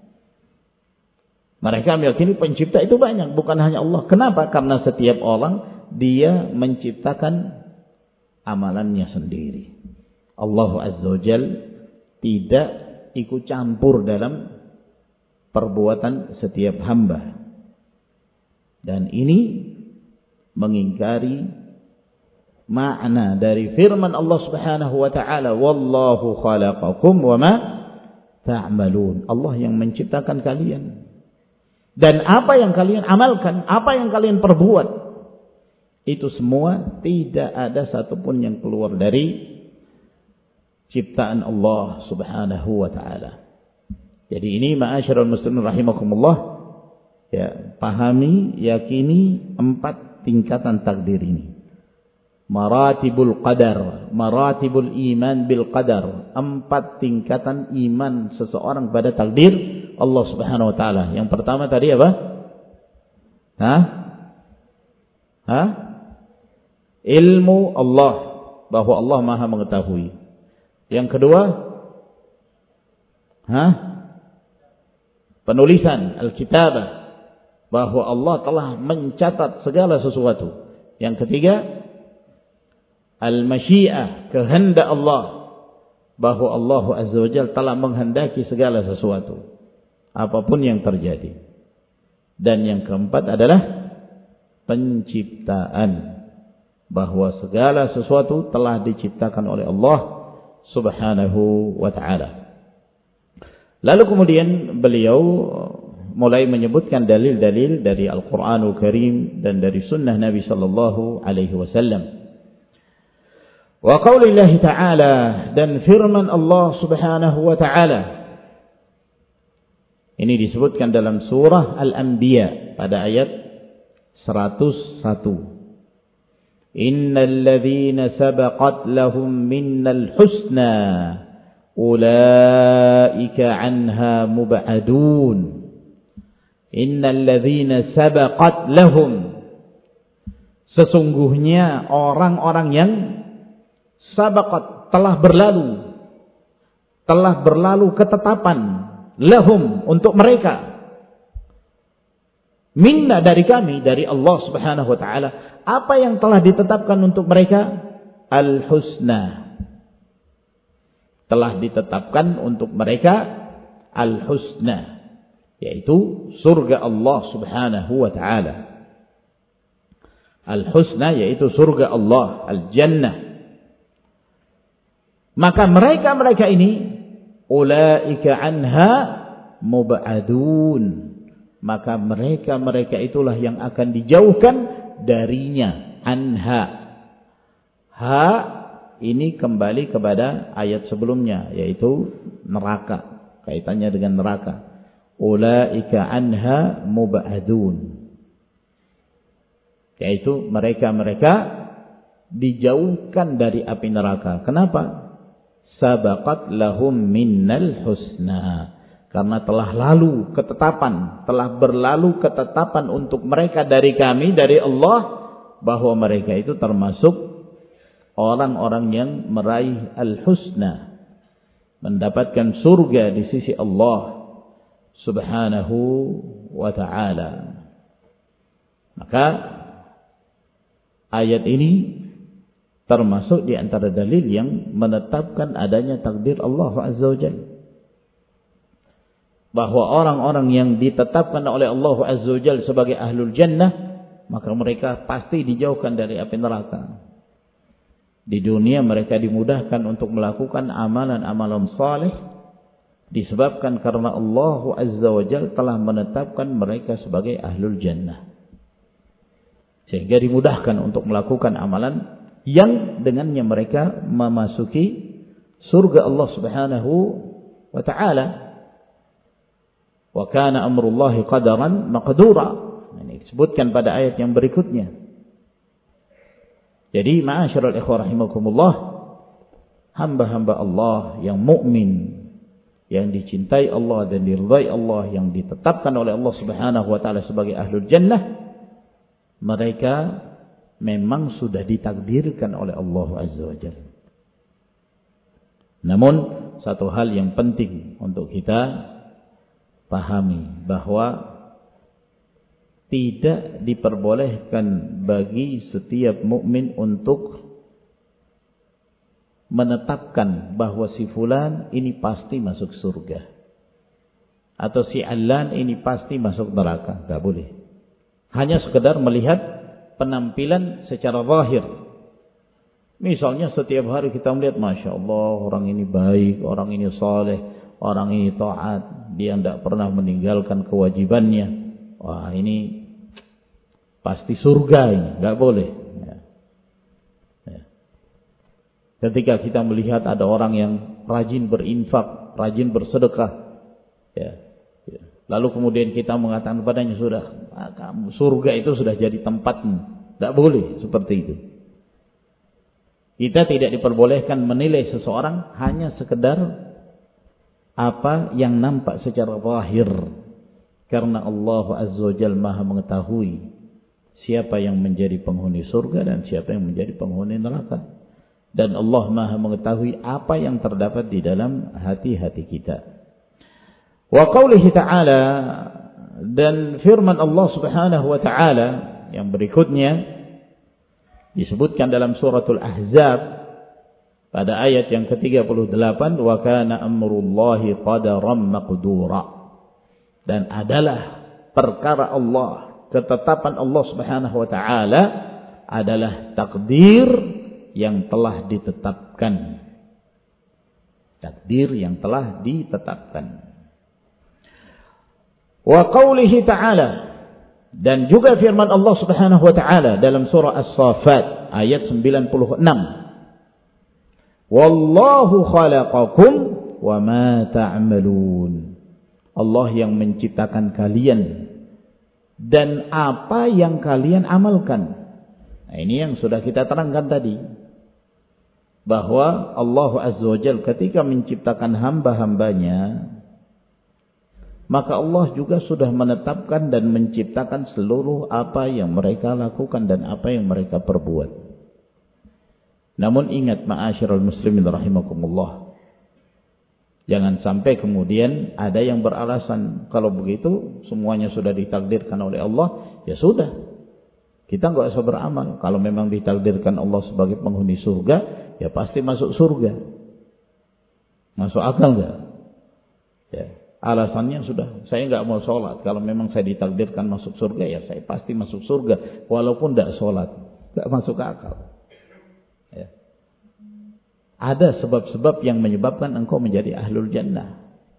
Mereka meyakini pencipta itu banyak, bukan hanya Allah. Kenapa? Karena setiap orang dia menciptakan amalannya sendiri. Allah Azza wa Jalla tidak ikut campur dalam perbuatan setiap hamba. Dan ini mengingkari makna dari firman Allah Subhanahu wa taala, wallahu khalaqakum wa ma ta'malun. Allah yang menciptakan kalian. Dan apa yang kalian amalkan, apa yang kalian perbuat, itu semua tidak ada satupun yang keluar dari ciptaan Allah Subhanahu wa taala. Jadi ini ma'asyiral muslimin rahimakumullah, ya, pahami, yakini empat tingkatan takdir ini. Maratibul qadar, maratibul iman bil qadar, empat tingkatan iman seseorang pada takdir Allah Subhanahu wa taala. Yang pertama tadi apa? Hah? Hah? Ilmu Allah, bahwa Allah Maha mengetahui. Yang kedua, hah? Penulisan, al-kitabah, bahwa Allah telah mencatat segala sesuatu. Yang ketiga, al-masyiah, kehendak Allah, bahwa Allah Azza wa Jalla telah menghendaki segala sesuatu, apapun yang terjadi. Dan yang keempat adalah penciptaan, bahwa segala sesuatu telah diciptakan oleh Allah Subhanahu wa ta'ala. Lalu kemudian beliau mulai menyebutkan dalil-dalil dari Al-Qur'anul Karim dan dari sunnah Nabi sallallahu alaihi wasallam. Wa qaulillahi ta'ala, dan firman Allah Subhanahu wa ta'ala. Ini disebutkan dalam surah Al-Anbiya pada ayat seratus satu. Innal ladzina sabaqat lahum minnal husna ulaika anha mub'adun. Innal ladzina sabaqat lahum, sesungguhnya orang-orang yang sabaqat telah berlalu, telah berlalu ketetapan, lahum untuk mereka, minna dari kami, dari Allah Subhanahu wa ta'ala. Apa yang telah ditetapkan untuk mereka? Al-husna. Telah ditetapkan untuk mereka al-husna, yaitu surga Allah Subhanahu wa ta'ala. Al-husna yaitu surga Allah, al-jannah. Maka mereka-mereka ini ulaika anha mub'adun, maka mereka-mereka itulah yang akan dijauhkan darinya. Anha, ha ini kembali kepada ayat sebelumnya, yaitu neraka, kaitannya dengan neraka. Ulaika anha mub'adun, yaitu mereka-mereka dijauhkan dari api neraka. Kenapa? Sabaqat lahum minnal husna, karena telah lalu ketetapan, telah berlalu ketetapan untuk mereka dari kami, dari Allah, bahwa mereka itu termasuk orang-orang yang meraih al-husna, mendapatkan surga di sisi Allah Subhanahu wa ta'ala. Maka ayat ini termasuk di antara dalil yang menetapkan adanya takdir Allah Azza wa Jalla, bahwa orang-orang yang ditetapkan oleh Allah Azza wa Jalla sebagai ahlul jannah, maka mereka pasti dijauhkan dari api neraka. Di dunia mereka dimudahkan untuk melakukan amalan-amalan saleh, disebabkan karena Allah Azza wa Jalla telah menetapkan mereka sebagai ahlul jannah, sehingga dimudahkan untuk melakukan amalan yang dengannya mereka memasuki surga Allah Subhanahu wa ta'ala. Wa kana amrullahi qadaran maqdura, ini disebutkan pada ayat yang berikutnya. Jadi ma'asyiral ikhwah rahimakumullah, hamba-hamba Allah yang mukmin, yang dicintai Allah dan diridhai Allah, yang ditetapkan oleh Allah Subhanahu wa ta'ala sebagai ahlul jannah, mereka memang sudah ditakdirkan oleh Allah Azza wa Jalla. Namun satu hal yang penting untuk kita pahami, bahwa tidak diperbolehkan bagi setiap mukmin untuk menetapkan bahwa si fulan ini pasti masuk surga, atau si alan ini pasti masuk neraka. Tidak boleh. Hanya sekedar melihat penampilan secara zahir. Misalnya setiap hari kita melihat, Masya Allah, orang ini baik, orang ini saleh, orang ini taat, dia tidak pernah meninggalkan kewajibannya. Wah, ini pasti surga ini. Tidak boleh. Ya. Ya. Ketika kita melihat ada orang yang rajin berinfak, rajin bersedekah, ya, ya. Lalu kemudian kita mengatakan kepadanya, sudah, kamu surga itu sudah jadi tempatmu. Tidak boleh seperti itu. Kita tidak diperbolehkan menilai seseorang hanya sekedar apa yang nampak secara zahir, karena Allah Azza wa Jalla Maha mengetahui siapa yang menjadi penghuni surga dan siapa yang menjadi penghuni neraka, dan Allah Maha mengetahui apa yang terdapat di dalam hati-hati kita. Wa qaulihi ta'ala, dan firman Allah Subhanahu wa ta'ala yang berikutnya disebutkan dalam suratul Ahzab pada ayat yang ke tiga puluh delapan, wa kana amrullahi qadaran maqdura, dan adalah perkara Allah, ketetapan Allah Subhanahu wa ta'ala adalah takdir yang telah ditetapkan. Takdir yang telah ditetapkan. Wa qawlihi ta'ala, dan juga firman Allah Subhanahu wa taala dalam surah As-Saffat ayat sembilan puluh enam. Wallahu khalaqakum wa ma ta'malun. Allah yang menciptakan kalian dan apa yang kalian amalkan. Nah, ini yang sudah kita terangkan tadi, bahwa Allah Azza wa Jalla ketika menciptakan hamba-hambanya, maka Allah juga sudah menetapkan dan menciptakan seluruh apa yang mereka lakukan dan apa yang mereka perbuat. Namun ingat ma'asyiral muslimin rahimakumullah, jangan sampai kemudian ada yang beralasan kalau begitu semuanya sudah ditakdirkan oleh Allah, ya sudah, kita nggak usah beramal. Kalau memang ditakdirkan Allah sebagai penghuni surga, ya pasti masuk surga. Masuk akal nggak? Ya. Alasannya sudah, saya nggak mau sholat. Kalau memang saya ditakdirkan masuk surga, ya saya pasti masuk surga, walaupun tidak sholat, nggak masuk akal. Ya. Ada sebab-sebab yang menyebabkan engkau menjadi ahlul jannah.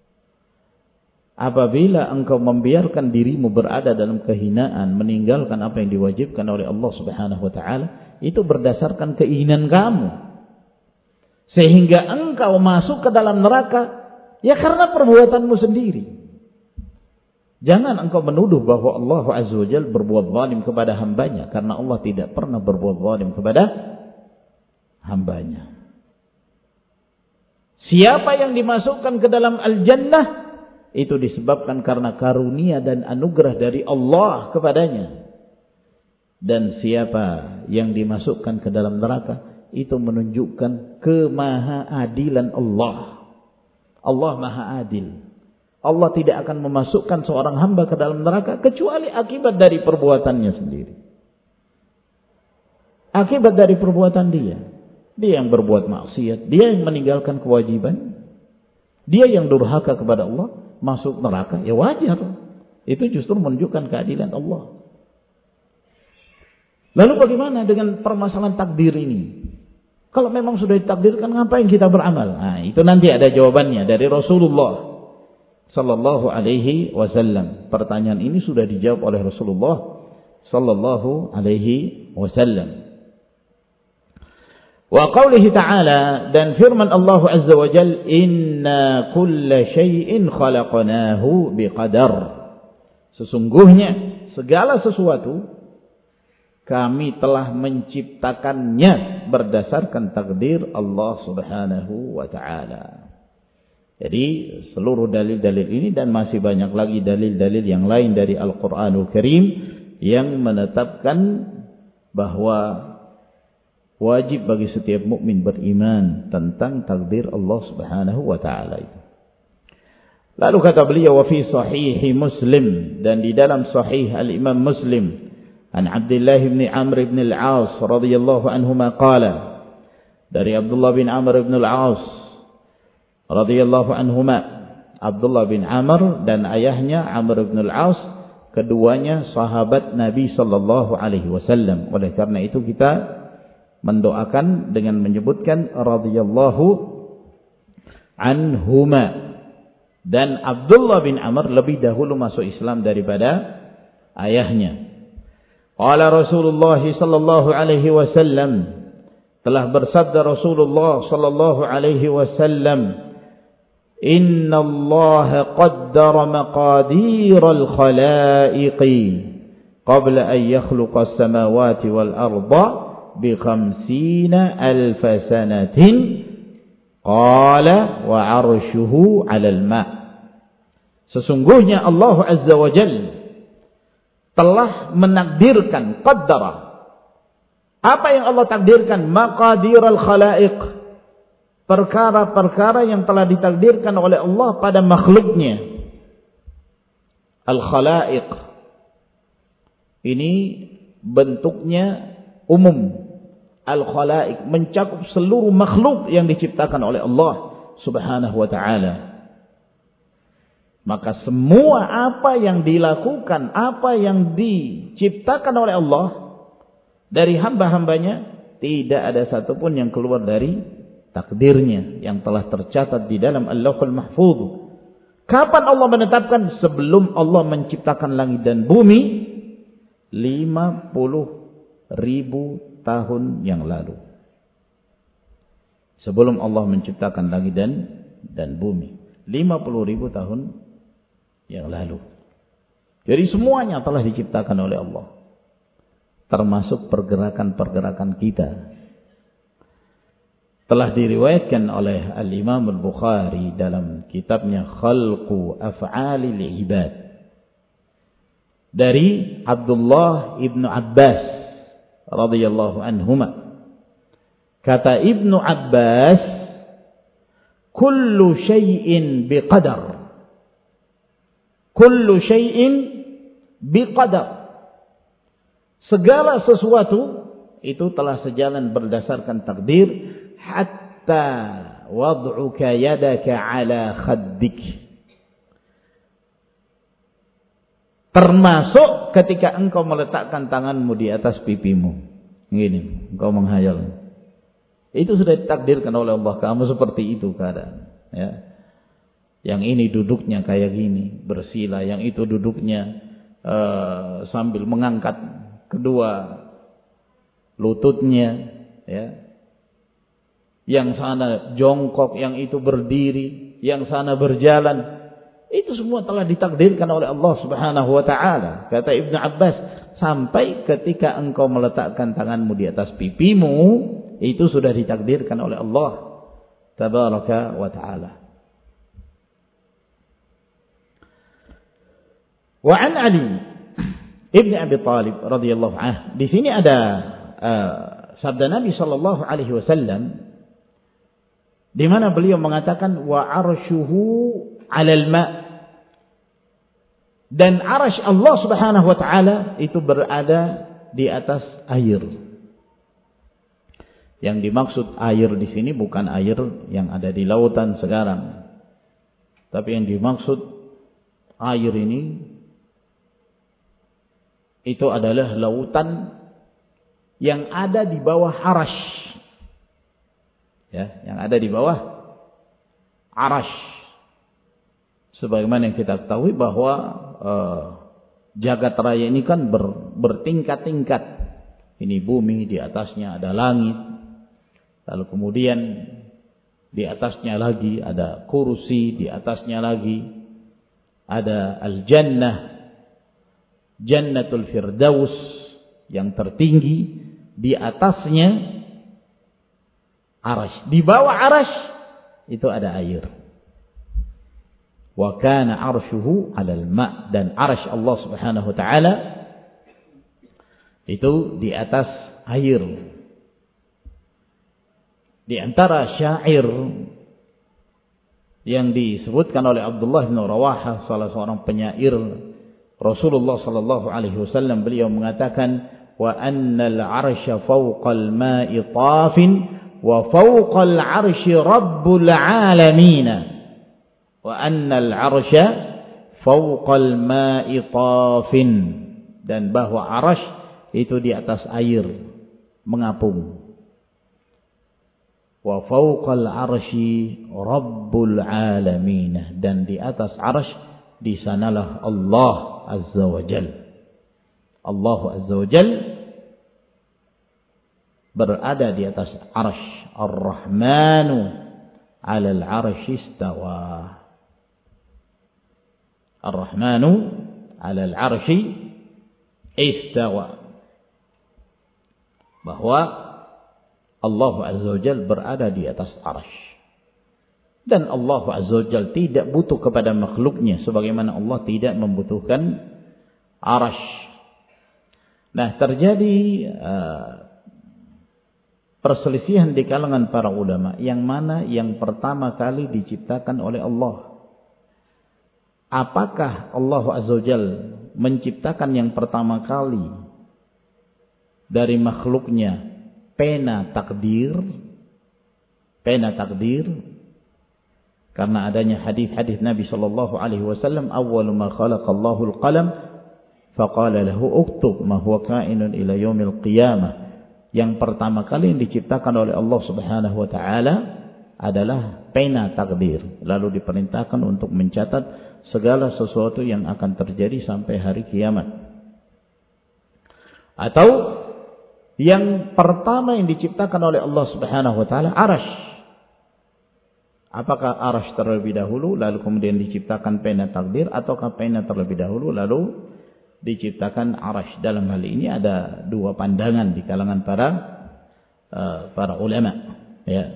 Apabila engkau membiarkan dirimu berada dalam kehinaan, meninggalkan apa yang diwajibkan oleh Allah Subhanahu wa taala, itu berdasarkan keinginan kamu, sehingga engkau masuk ke dalam neraka. Ya karena perbuatanmu sendiri. Jangan engkau menuduh bahwa Allah Azza wa Jalla berbuat zalim kepada hambanya, karena Allah tidak pernah berbuat zalim kepada hambanya. Siapa yang dimasukkan ke dalam al-jannah, itu disebabkan karena karunia dan anugerah dari Allah kepadanya. Dan siapa yang dimasukkan ke dalam neraka, itu menunjukkan kemahaadilan Allah. Allah maha adil. Allah tidak akan memasukkan seorang hamba ke dalam neraka kecuali akibat dari perbuatannya sendiri. Akibat dari perbuatan dia. Dia yang berbuat maksiat, dia yang meninggalkan kewajiban, dia yang durhaka kepada Allah, masuk neraka, ya wajar. Itu justru menunjukkan keadilan Allah. Lalu bagaimana dengan permasalahan takdir ini? Kalau memang sudah ditakdirkan, ngapain kita beramal? Nah, itu nanti ada jawabannya dari Rasulullah sallallahu alaihi wasallam. Pertanyaan ini sudah dijawab oleh Rasulullah sallallahu alaihi wasallam. Wa qawlihi ta'ala, dan firman Allah Azza wa Jalla, inna kulla syai'in khalaqnahu biqadar. Sesungguhnya segala sesuatu kami telah menciptakannya berdasarkan takdir Allah Subhanahu wa taala. Jadi seluruh dalil-dalil ini dan masih banyak lagi dalil-dalil yang lain dari Al-Qur'anul Karim yang menetapkan bahwa wajib bagi setiap mukmin beriman tentang takdir Allah Subhanahu wa taala itu. Lalu kata beliau, wa fi sahih Muslim, dan di dalam sahih Al-Imam Muslim, an Abdullah bin Amr bin Al-As radhiyallahu anhuma qala, dari Abdullah bin Amr bin Al-As radhiyallahu anhuma, Abdullah bin Amr dan ayahnya Amr bin Al-As, keduanya sahabat Nabi sallallahu alaihi wasallam. Oleh karena itu kita mendoakan dengan menyebutkan radhiyallahu anhuma. Dan Abdullah bin Amr lebih dahulu masuk Islam daripada ayahnya. Qala Rasulullah sallallahu alaihi wasallam, telah bersabda Rasulullah sallallahu alaihi wasallam, inna Allah qaddara maqadir al-khalaiqi qabla an yakhluqa as-samawati wal arda bi khamsina alf sanatin qala wa 'arshuhu 'alal ma'. Sesungguhnya Allah Azza wa Jalla telah menakdirkan, qaddara. Apa yang Allah takdirkan? Maqadiral khalaiq. Perkara-perkara yang telah ditakdirkan oleh Allah pada makhluknya. Al-khalaiq. Ini bentuknya umum. Al-khalaiq mencakup seluruh makhluk yang diciptakan oleh Allah Subhanahu wa ta'ala. Maka semua apa yang dilakukan, apa yang diciptakan oleh Allah, dari hamba-hambanya tidak ada satupun yang keluar dari takdirnya yang telah tercatat di dalam Al-Lauhul Mahfuz. Kapan Allah menetapkan? Sebelum Allah menciptakan langit dan bumi lima puluh ribu tahun yang lalu. Sebelum Allah menciptakan langit dan dan bumi lima puluh ribu tahun yang lalu. Jadi semuanya telah diciptakan oleh Allah, termasuk pergerakan-pergerakan kita. Telah diriwayatkan oleh Al-Imam Al-Bukhari dalam kitabnya Khalqu Af'alil Ibad dari Abdullah ibnu Abbas radhiyallahu anhuma. Kata Ibnu Abbas, kullu syai'in biqadar, kullu syai'in biqadar, segala sesuatu itu telah sejalan berdasarkan takdir, hatta wad'uka yadaka ala khaddik, termasuk ketika engkau meletakkan tanganmu di atas pipimu. Gini, engkau menghayal. Itu sudah ditakdirkan oleh Allah, kamu seperti itu keadaan. Ya. Yang ini duduknya kayak gini, bersila. Yang itu duduknya uh, sambil mengangkat kedua lututnya. Ya. Yang sana jongkok, yang itu berdiri, yang sana berjalan. Itu semua telah ditakdirkan oleh Allah Subhanahu wa taala. Kata Ibnu Abbas, sampai ketika engkau meletakkan tanganmu di atas pipimu, itu sudah ditakdirkan oleh Allah Tabaraka wa taala. Wa an Ali Ibn Abi Talib radhiyallahu anhu. Di sini ada uh, sabda Nabi sallallahu alaihi wasallam di mana beliau mengatakan wa arshuhu 'alal ma', dan arasy Allah Subhanahu wa taala itu berada di atas air. Yang dimaksud air di sini bukan air yang ada di lautan sekarang, tapi yang dimaksud air ini itu adalah lautan yang ada di bawah arasy. Ya, yang ada di bawah arasy. Sebagaimana yang kita ketahui bahwa uh, jagat raya ini kan ber, bertingkat-tingkat. Ini bumi, di atasnya ada langit. Lalu kemudian di atasnya lagi ada kursi, di atasnya lagi ada al-jannah, Jannatul Firdaus yang tertinggi, di atasnya arasy. Di bawah arasy itu ada air. Wa kana arshuhu 'alal ma', dan arasy Allah Subhanahu wa taala itu di atas air. Di antara syair yang disebutkan oleh Abdullah bin Rawahah, salah seorang penyair Rasulullah sallallahu alaihi wasallam, beliau mengatakan wa annal 'arsya fawqal ma'i tafin wa fawqal 'arsy rabbul 'alamin. Wa annal 'arsya fawqal ma'i tafin, dan bahwa arasy itu di atas air mengapung. Wa fawqal 'arsy rabbul 'alamin, dan di atas arasy di sanalah Allah Azza wa Jal. Allah Azza wa Jal berada di atas arasy. Ar-Rahmanu 'alal 'arsy istawa. Ar-Rahmanu 'alal 'arsy istawa. Bahwa Allah Azza wa Jal berada di atas arasy. Dan Allah Azza wa Jal tidak butuh kepada makhluknya, sebagaimana Allah tidak membutuhkan arasy. Nah, terjadi uh, perselisihan di kalangan para ulama, yang mana yang pertama kali diciptakan oleh Allah. Apakah Allah Azza wa Jal menciptakan yang pertama kali dari makhluknya pena takdir, pena takdir, karena adanya hadis-hadis Nabi sallallahu alaihi wasallam, awwalu ma khalaqallahu al-qalam faqala lahu uktub ma huwa kainun ila yaumil qiyamah. Yang pertama kali yang diciptakan oleh Allah Subhanahu wa taala adalah pena takdir, lalu diperintahkan untuk mencatat segala sesuatu yang akan terjadi sampai hari kiamat. Atau yang pertama yang diciptakan oleh Allah Subhanahu wa taala arasy. Apakah arasy terlebih dahulu lalu kemudian diciptakan pena takdir, ataukah pena terlebih dahulu lalu diciptakan arasy? Dalam hal ini ada dua pandangan di kalangan para uh, para ulama, ya.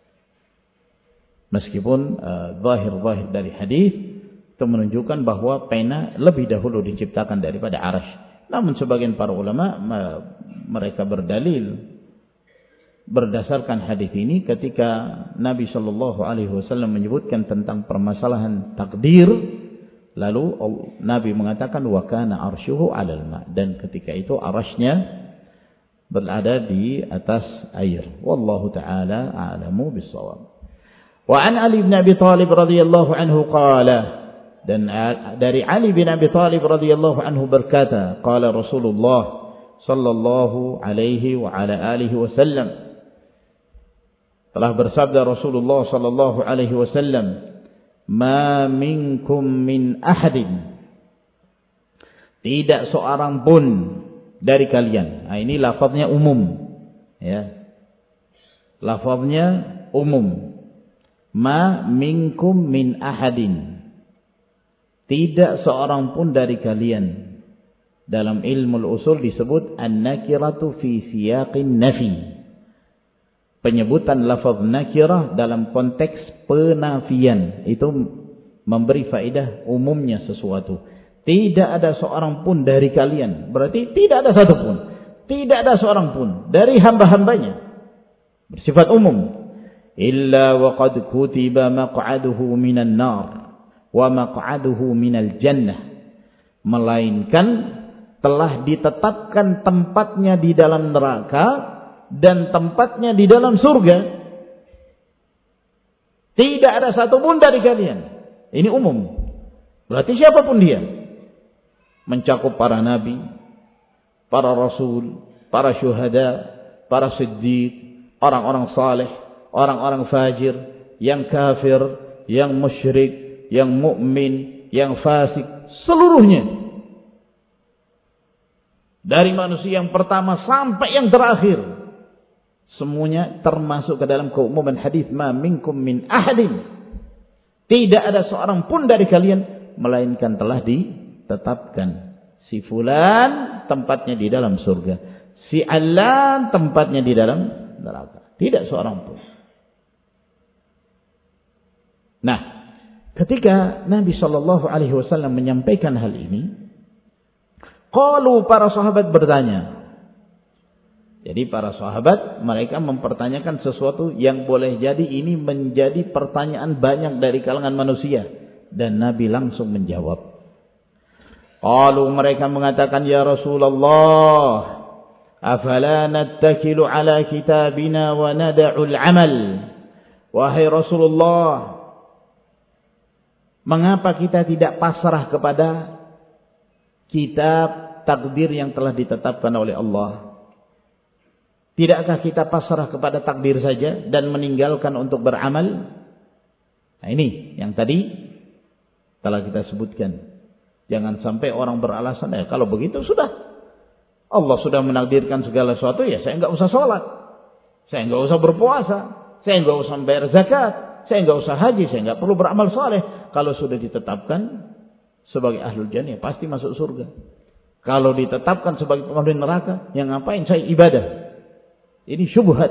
Meskipun zahir-zahir uh, dari hadis itu menunjukkan bahwa pena lebih dahulu diciptakan daripada arasy. Namun sebagian para ulama mereka berdalil berdasarkan hadis ini ketika Nabi Shallallahu Alaihi Wasallam menyebutkan tentang permasalahan takdir, lalu Nabi mengatakan wa kana arsyuhu 'alal ma', dan ketika itu arasy-nya berada di atas air. Wallahu taala a'lamu bis-shawab. Wa an Ali bin Abi Thalib radhiyallahu anhu qala, dan dari Ali bin Abi Thalib radhiyallahu anhu berkata, qala Rasulullah sallallahu alaihi wa ala alihi wasallam, telah bersabda Rasulullah sallallahu alaihi wasallam, ma minkum min ahadin, tidak seorang pun dari kalian. Nah, ini lafaznya umum, ya. Lafaznya umum. Ma minkum min ahadin, tidak seorang pun dari kalian. Dalam ilmu usul disebut an-nakiratu fi siyaqin nafi. Penyebutan lafaz nakirah dalam konteks penafian itu memberi faedah umumnya sesuatu. Tidak ada seorang pun dari kalian, berarti tidak ada satu pun, tidak ada seorang pun dari hamba-hambanya, bersifat umum. Illa wa qad kutiba maq'aduhu minan nar wa maq'aduhu minal jannah, melainkan telah ditetapkan tempatnya di dalam neraka dan tempatnya di dalam surga. Tidak ada satu pun dari kalian. Ini umum, berarti siapapun dia, mencakup para nabi, para rasul, para syuhada, para siddiq, orang-orang saleh, orang-orang fajir, yang kafir, yang musyrik, yang mukmin, yang fasik, seluruhnya. Dari manusia yang pertama sampai yang terakhir, semuanya termasuk ke dalam keumuman hadis ma minkum min ahadin. Tidak ada seorang pun dari kalian melainkan telah ditetapkan si fulan tempatnya di dalam surga, si alan tempatnya di dalam neraka. Tidak seorang pun. Nah, ketika Nabi Shallallahu Alaihi Wasallam menyampaikan hal ini, qalu, para sahabat bertanya. Jadi para sahabat mereka mempertanyakan sesuatu yang boleh jadi ini menjadi pertanyaan banyak dari kalangan manusia, dan Nabi langsung menjawab. Qalu, mereka mengatakan, ya Rasulullah, afala nattakilu ala kitabina wa nada'ul amal. Wahai Rasulullah, mengapa kita tidak pasrah kepada kitab takdir yang telah ditetapkan oleh Allah? Tidakkah kita pasrah kepada takdir saja dan meninggalkan untuk beramal? Nah, ini yang tadi telah kita sebutkan. Jangan sampai orang beralasan, eh kalau begitu sudah, Allah sudah menakdirkan segala sesuatu, ya saya nggak usah sholat, saya nggak usah berpuasa, saya nggak usah bayar zakat, saya nggak usah haji, saya nggak perlu beramal soleh. Kalau sudah ditetapkan sebagai ahlul jannah, pasti masuk surga. Kalau ditetapkan sebagai penghuni neraka, yang ngapain saya ibadah? Ini syubhat.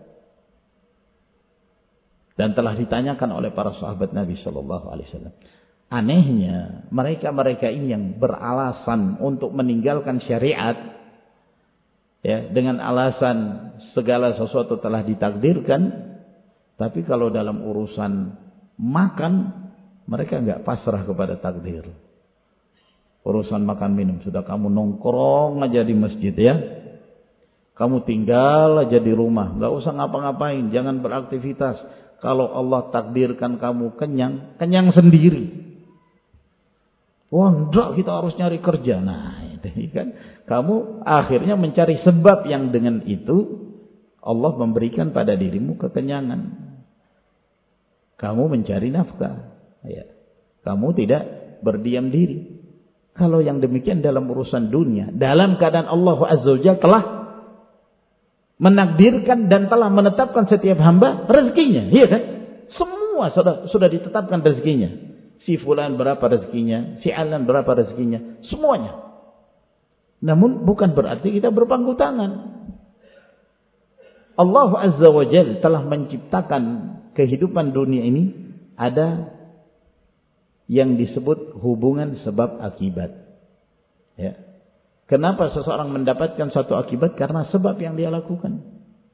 Dan telah ditanyakan oleh para sahabat Nabi Shallallahu Alaihi Wasallam. Anehnya, mereka-mereka ini yang beralasan untuk meninggalkan syariat, ya, dengan alasan segala sesuatu telah ditakdirkan. Tapi kalau dalam urusan makan, mereka enggak pasrah kepada takdir. Urusan makan minum, sudah kamu nongkrong aja di masjid, ya. Kamu tinggal aja di rumah, enggak usah ngapa-ngapain, jangan beraktivitas. Kalau Allah takdirkan kamu kenyang, kenyang sendiri. Wah, enggak, kita harus nyari kerja. Nah, Kan? Kamu akhirnya mencari sebab yang dengan itu Allah memberikan pada dirimu kekenyangan. Kamu mencari nafkah. Ya. Kamu tidak berdiam diri. Kalau yang demikian dalam urusan dunia, dalam keadaan Allah Azza wa Jalla telah menakdirkan dan telah menetapkan setiap hamba rezekinya, iya kan? Semua sudah sudah ditetapkan rezekinya. Si fulan berapa rezekinya, si alan berapa rezekinya, semuanya. Namun bukan berarti kita berpangku tangan. Allah Azza wa Jalla telah menciptakan kehidupan dunia ini ada yang disebut hubungan sebab akibat. Ya. Kenapa seseorang mendapatkan satu akibat? Karena sebab yang dia lakukan.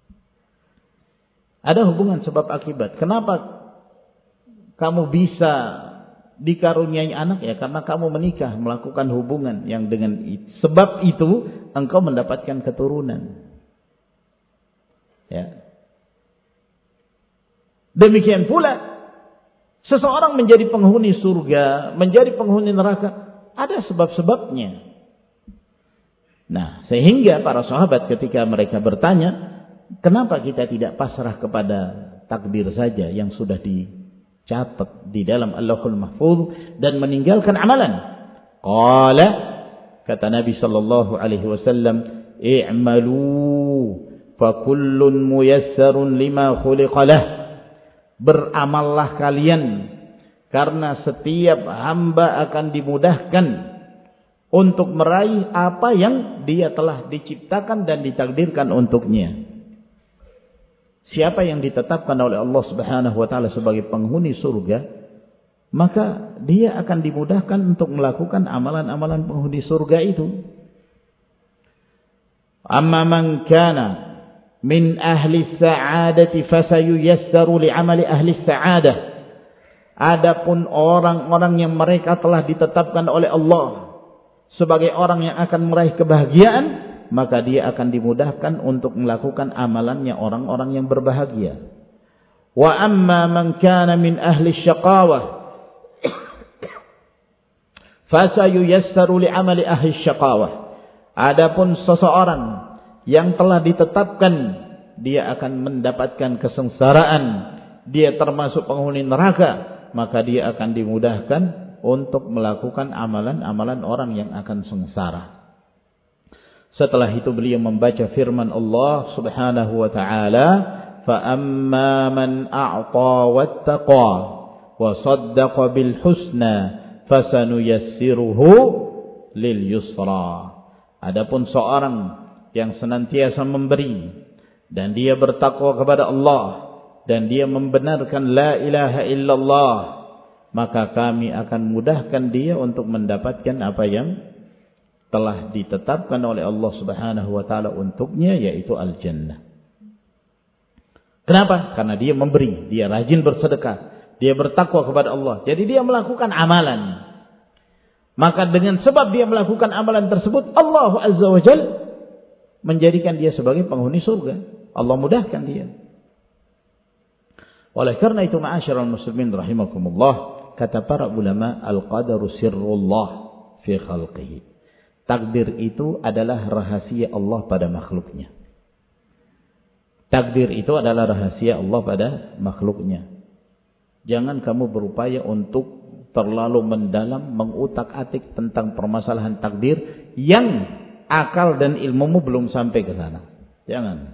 Ada hubungan sebab akibat. Kenapa kamu bisa dikaruniai anak? Ya karena kamu menikah, melakukan hubungan yang dengan itu. Sebab itu engkau mendapatkan keturunan. Ya. Demikian pula seseorang menjadi penghuni surga, menjadi penghuni neraka, ada sebab-sebabnya. Nah, sehingga para sahabat ketika mereka bertanya, kenapa kita tidak pasrah kepada takdir saja yang sudah dicatat di dalam Allahul Mahfuz dan meninggalkan amalan? Qala, kata Nabi sallallahu alaihi wasallam, i'malu fa kullun muyassarun lima khuliqa lah. Beramallah kalian, karena setiap hamba akan dimudahkan untuk meraih apa yang dia telah diciptakan dan ditakdirkan untuknya. Siapa yang ditetapkan oleh Allah Subhanahu wa taala sebagai penghuni surga, maka dia akan dimudahkan untuk melakukan amalan-amalan penghuni surga itu. Amma man kana min ahli sa'adati fasayuyassaru li'amali ahli sa'adah. Adapun orang-orang yang mereka telah ditetapkan oleh Allah sebagai orang yang akan meraih kebahagiaan, maka dia akan dimudahkan untuk melakukan amalannya orang-orang yang berbahagia. Wa amma man kana min ahli syaqawah fasayuyassaru li'amali ahli syaqawah. Adapun seseorang yang telah ditetapkan dia akan mendapatkan kesengsaraan, dia termasuk penghuni neraka, maka dia akan dimudahkan untuk melakukan amalan-amalan orang yang akan sengsara. Setelah itu beliau membaca firman Allah Subhanahu wa taala, fa amma man a'ta wattaqa wa saddaqa bil husna fasanuyassiruhu lil yusra. Adapun seorang yang senantiasa memberi dan dia bertakwa kepada Allah dan dia membenarkan la ilaha illallah, maka kami akan mudahkan dia untuk mendapatkan apa yang telah ditetapkan oleh Allah Subhanahu wa taala untuknya, yaitu al-jannah. Kenapa? Karena dia memberi, dia rajin bersedekah, dia bertakwa kepada Allah. Jadi dia melakukan amalan. Maka dengan sebab dia melakukan amalan tersebut, Allah Azza wa Jalla menjadikan dia sebagai penghuni surga. Allah mudahkan dia. Oleh karena itu, ma'asyiral muslimin rahimakumullah, kata para ulama, al-qadaru sirrullah fi khalqihi. Takdir itu adalah rahasia Allah pada makhluknya. Takdir itu adalah rahasia Allah pada makhluknya. Jangan kamu berupaya untuk terlalu mendalam mengutak-atik tentang permasalahan takdir yang akal dan ilmumu belum sampai ke sana. Jangan.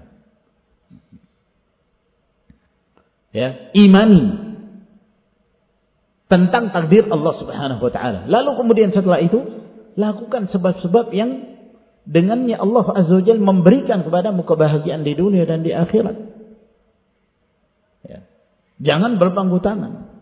Ya, imani tentang takdir Allah Subhanahu wa taala. Lalu kemudian setelah itu lakukan sebab-sebab yang dengannya Allah Azza wa Jalla memberikan kepadamu kebahagiaan di dunia dan di akhirat. Ya. Jangan berpangku tangan.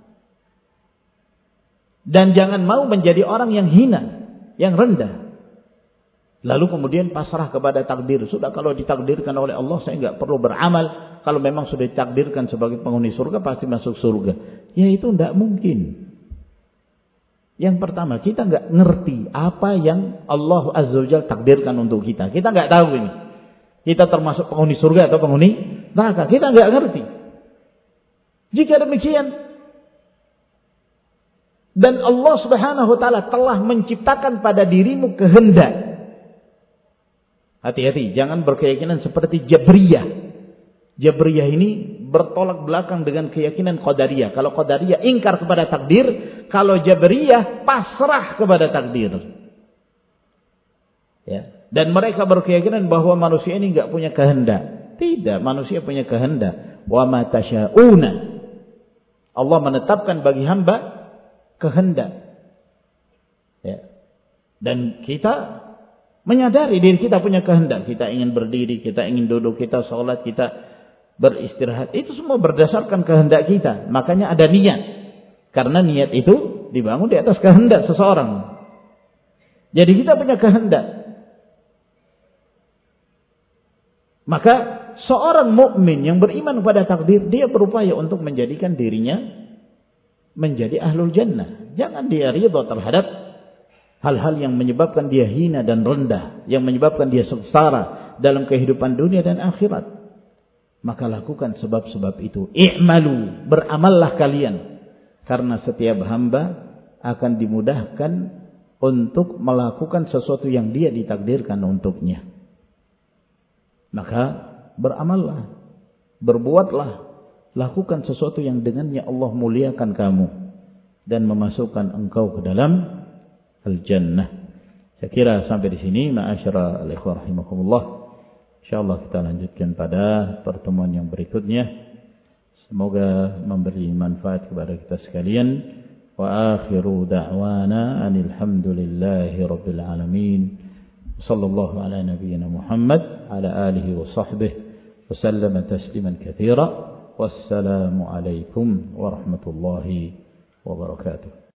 Dan jangan mau menjadi orang yang hina, yang rendah. Lalu kemudian pasrah kepada takdir. Sudah, kalau ditakdirkan oleh Allah saya enggak perlu beramal. Kalau memang sudah ditakdirkan sebagai penghuni surga pasti masuk surga. Ya itu enggak mungkin. Yang pertama, kita enggak ngerti apa yang Allah Azza wa Jalla takdirkan untuk kita. Kita enggak tahu ini. Kita termasuk penghuni surga atau penghuni neraka. Kita enggak ngerti. Jika demikian, dan Allah Subhanahu wa taala telah menciptakan pada dirimu kehendak Hati-hati, jangan berkeyakinan seperti Jabriyah. Jabriyah ini bertolak belakang dengan keyakinan Qadariyah. Kalau Qadariyah ingkar kepada takdir, kalau Jabriyah pasrah kepada takdir. Ya. Dan mereka berkeyakinan bahwa manusia ini enggak punya kehendak. Tidak, manusia punya kehendak. Wa ma tasyauna. Allah menetapkan bagi hamba kehendak. Ya. Dan kita menyadari diri kita punya kehendak. Kita ingin berdiri, kita ingin duduk, kita sholat, kita beristirahat. Itu semua berdasarkan kehendak kita. Makanya ada niat. Karena niat itu dibangun di atas kehendak seseorang. Jadi kita punya kehendak. Maka seorang mukmin yang beriman kepada takdir, dia berupaya untuk menjadikan dirinya menjadi ahlul jannah. Jangan dia ridha terhadap hal-hal yang menyebabkan dia hina dan rendah, yang menyebabkan dia sengsara dalam kehidupan dunia dan akhirat. Maka lakukan sebab-sebab itu. I'malu, beramallah kalian. Karena setiap hamba akan dimudahkan untuk melakukan sesuatu yang dia ditakdirkan untuknya. Maka beramallah, berbuatlah, lakukan sesuatu yang dengannya Allah muliakan kamu dan memasukkan engkau ke dalam al-jannah. Saya kira sampai di sini, ma'asyara al-ikhwah rahimakumullah. Insyaallah kita lanjutkan pada pertemuan yang berikutnya. Semoga memberi manfaat kepada kita sekalian. Wa akhiru da'wana anil hamdulillahi rabbil alamin. Sallallahu ala nabiyyina Muhammad ala alihi wa sahbihi wa sallama tasliman katsira. Wassalamu alaikum warahmatullahi wabarakatuh.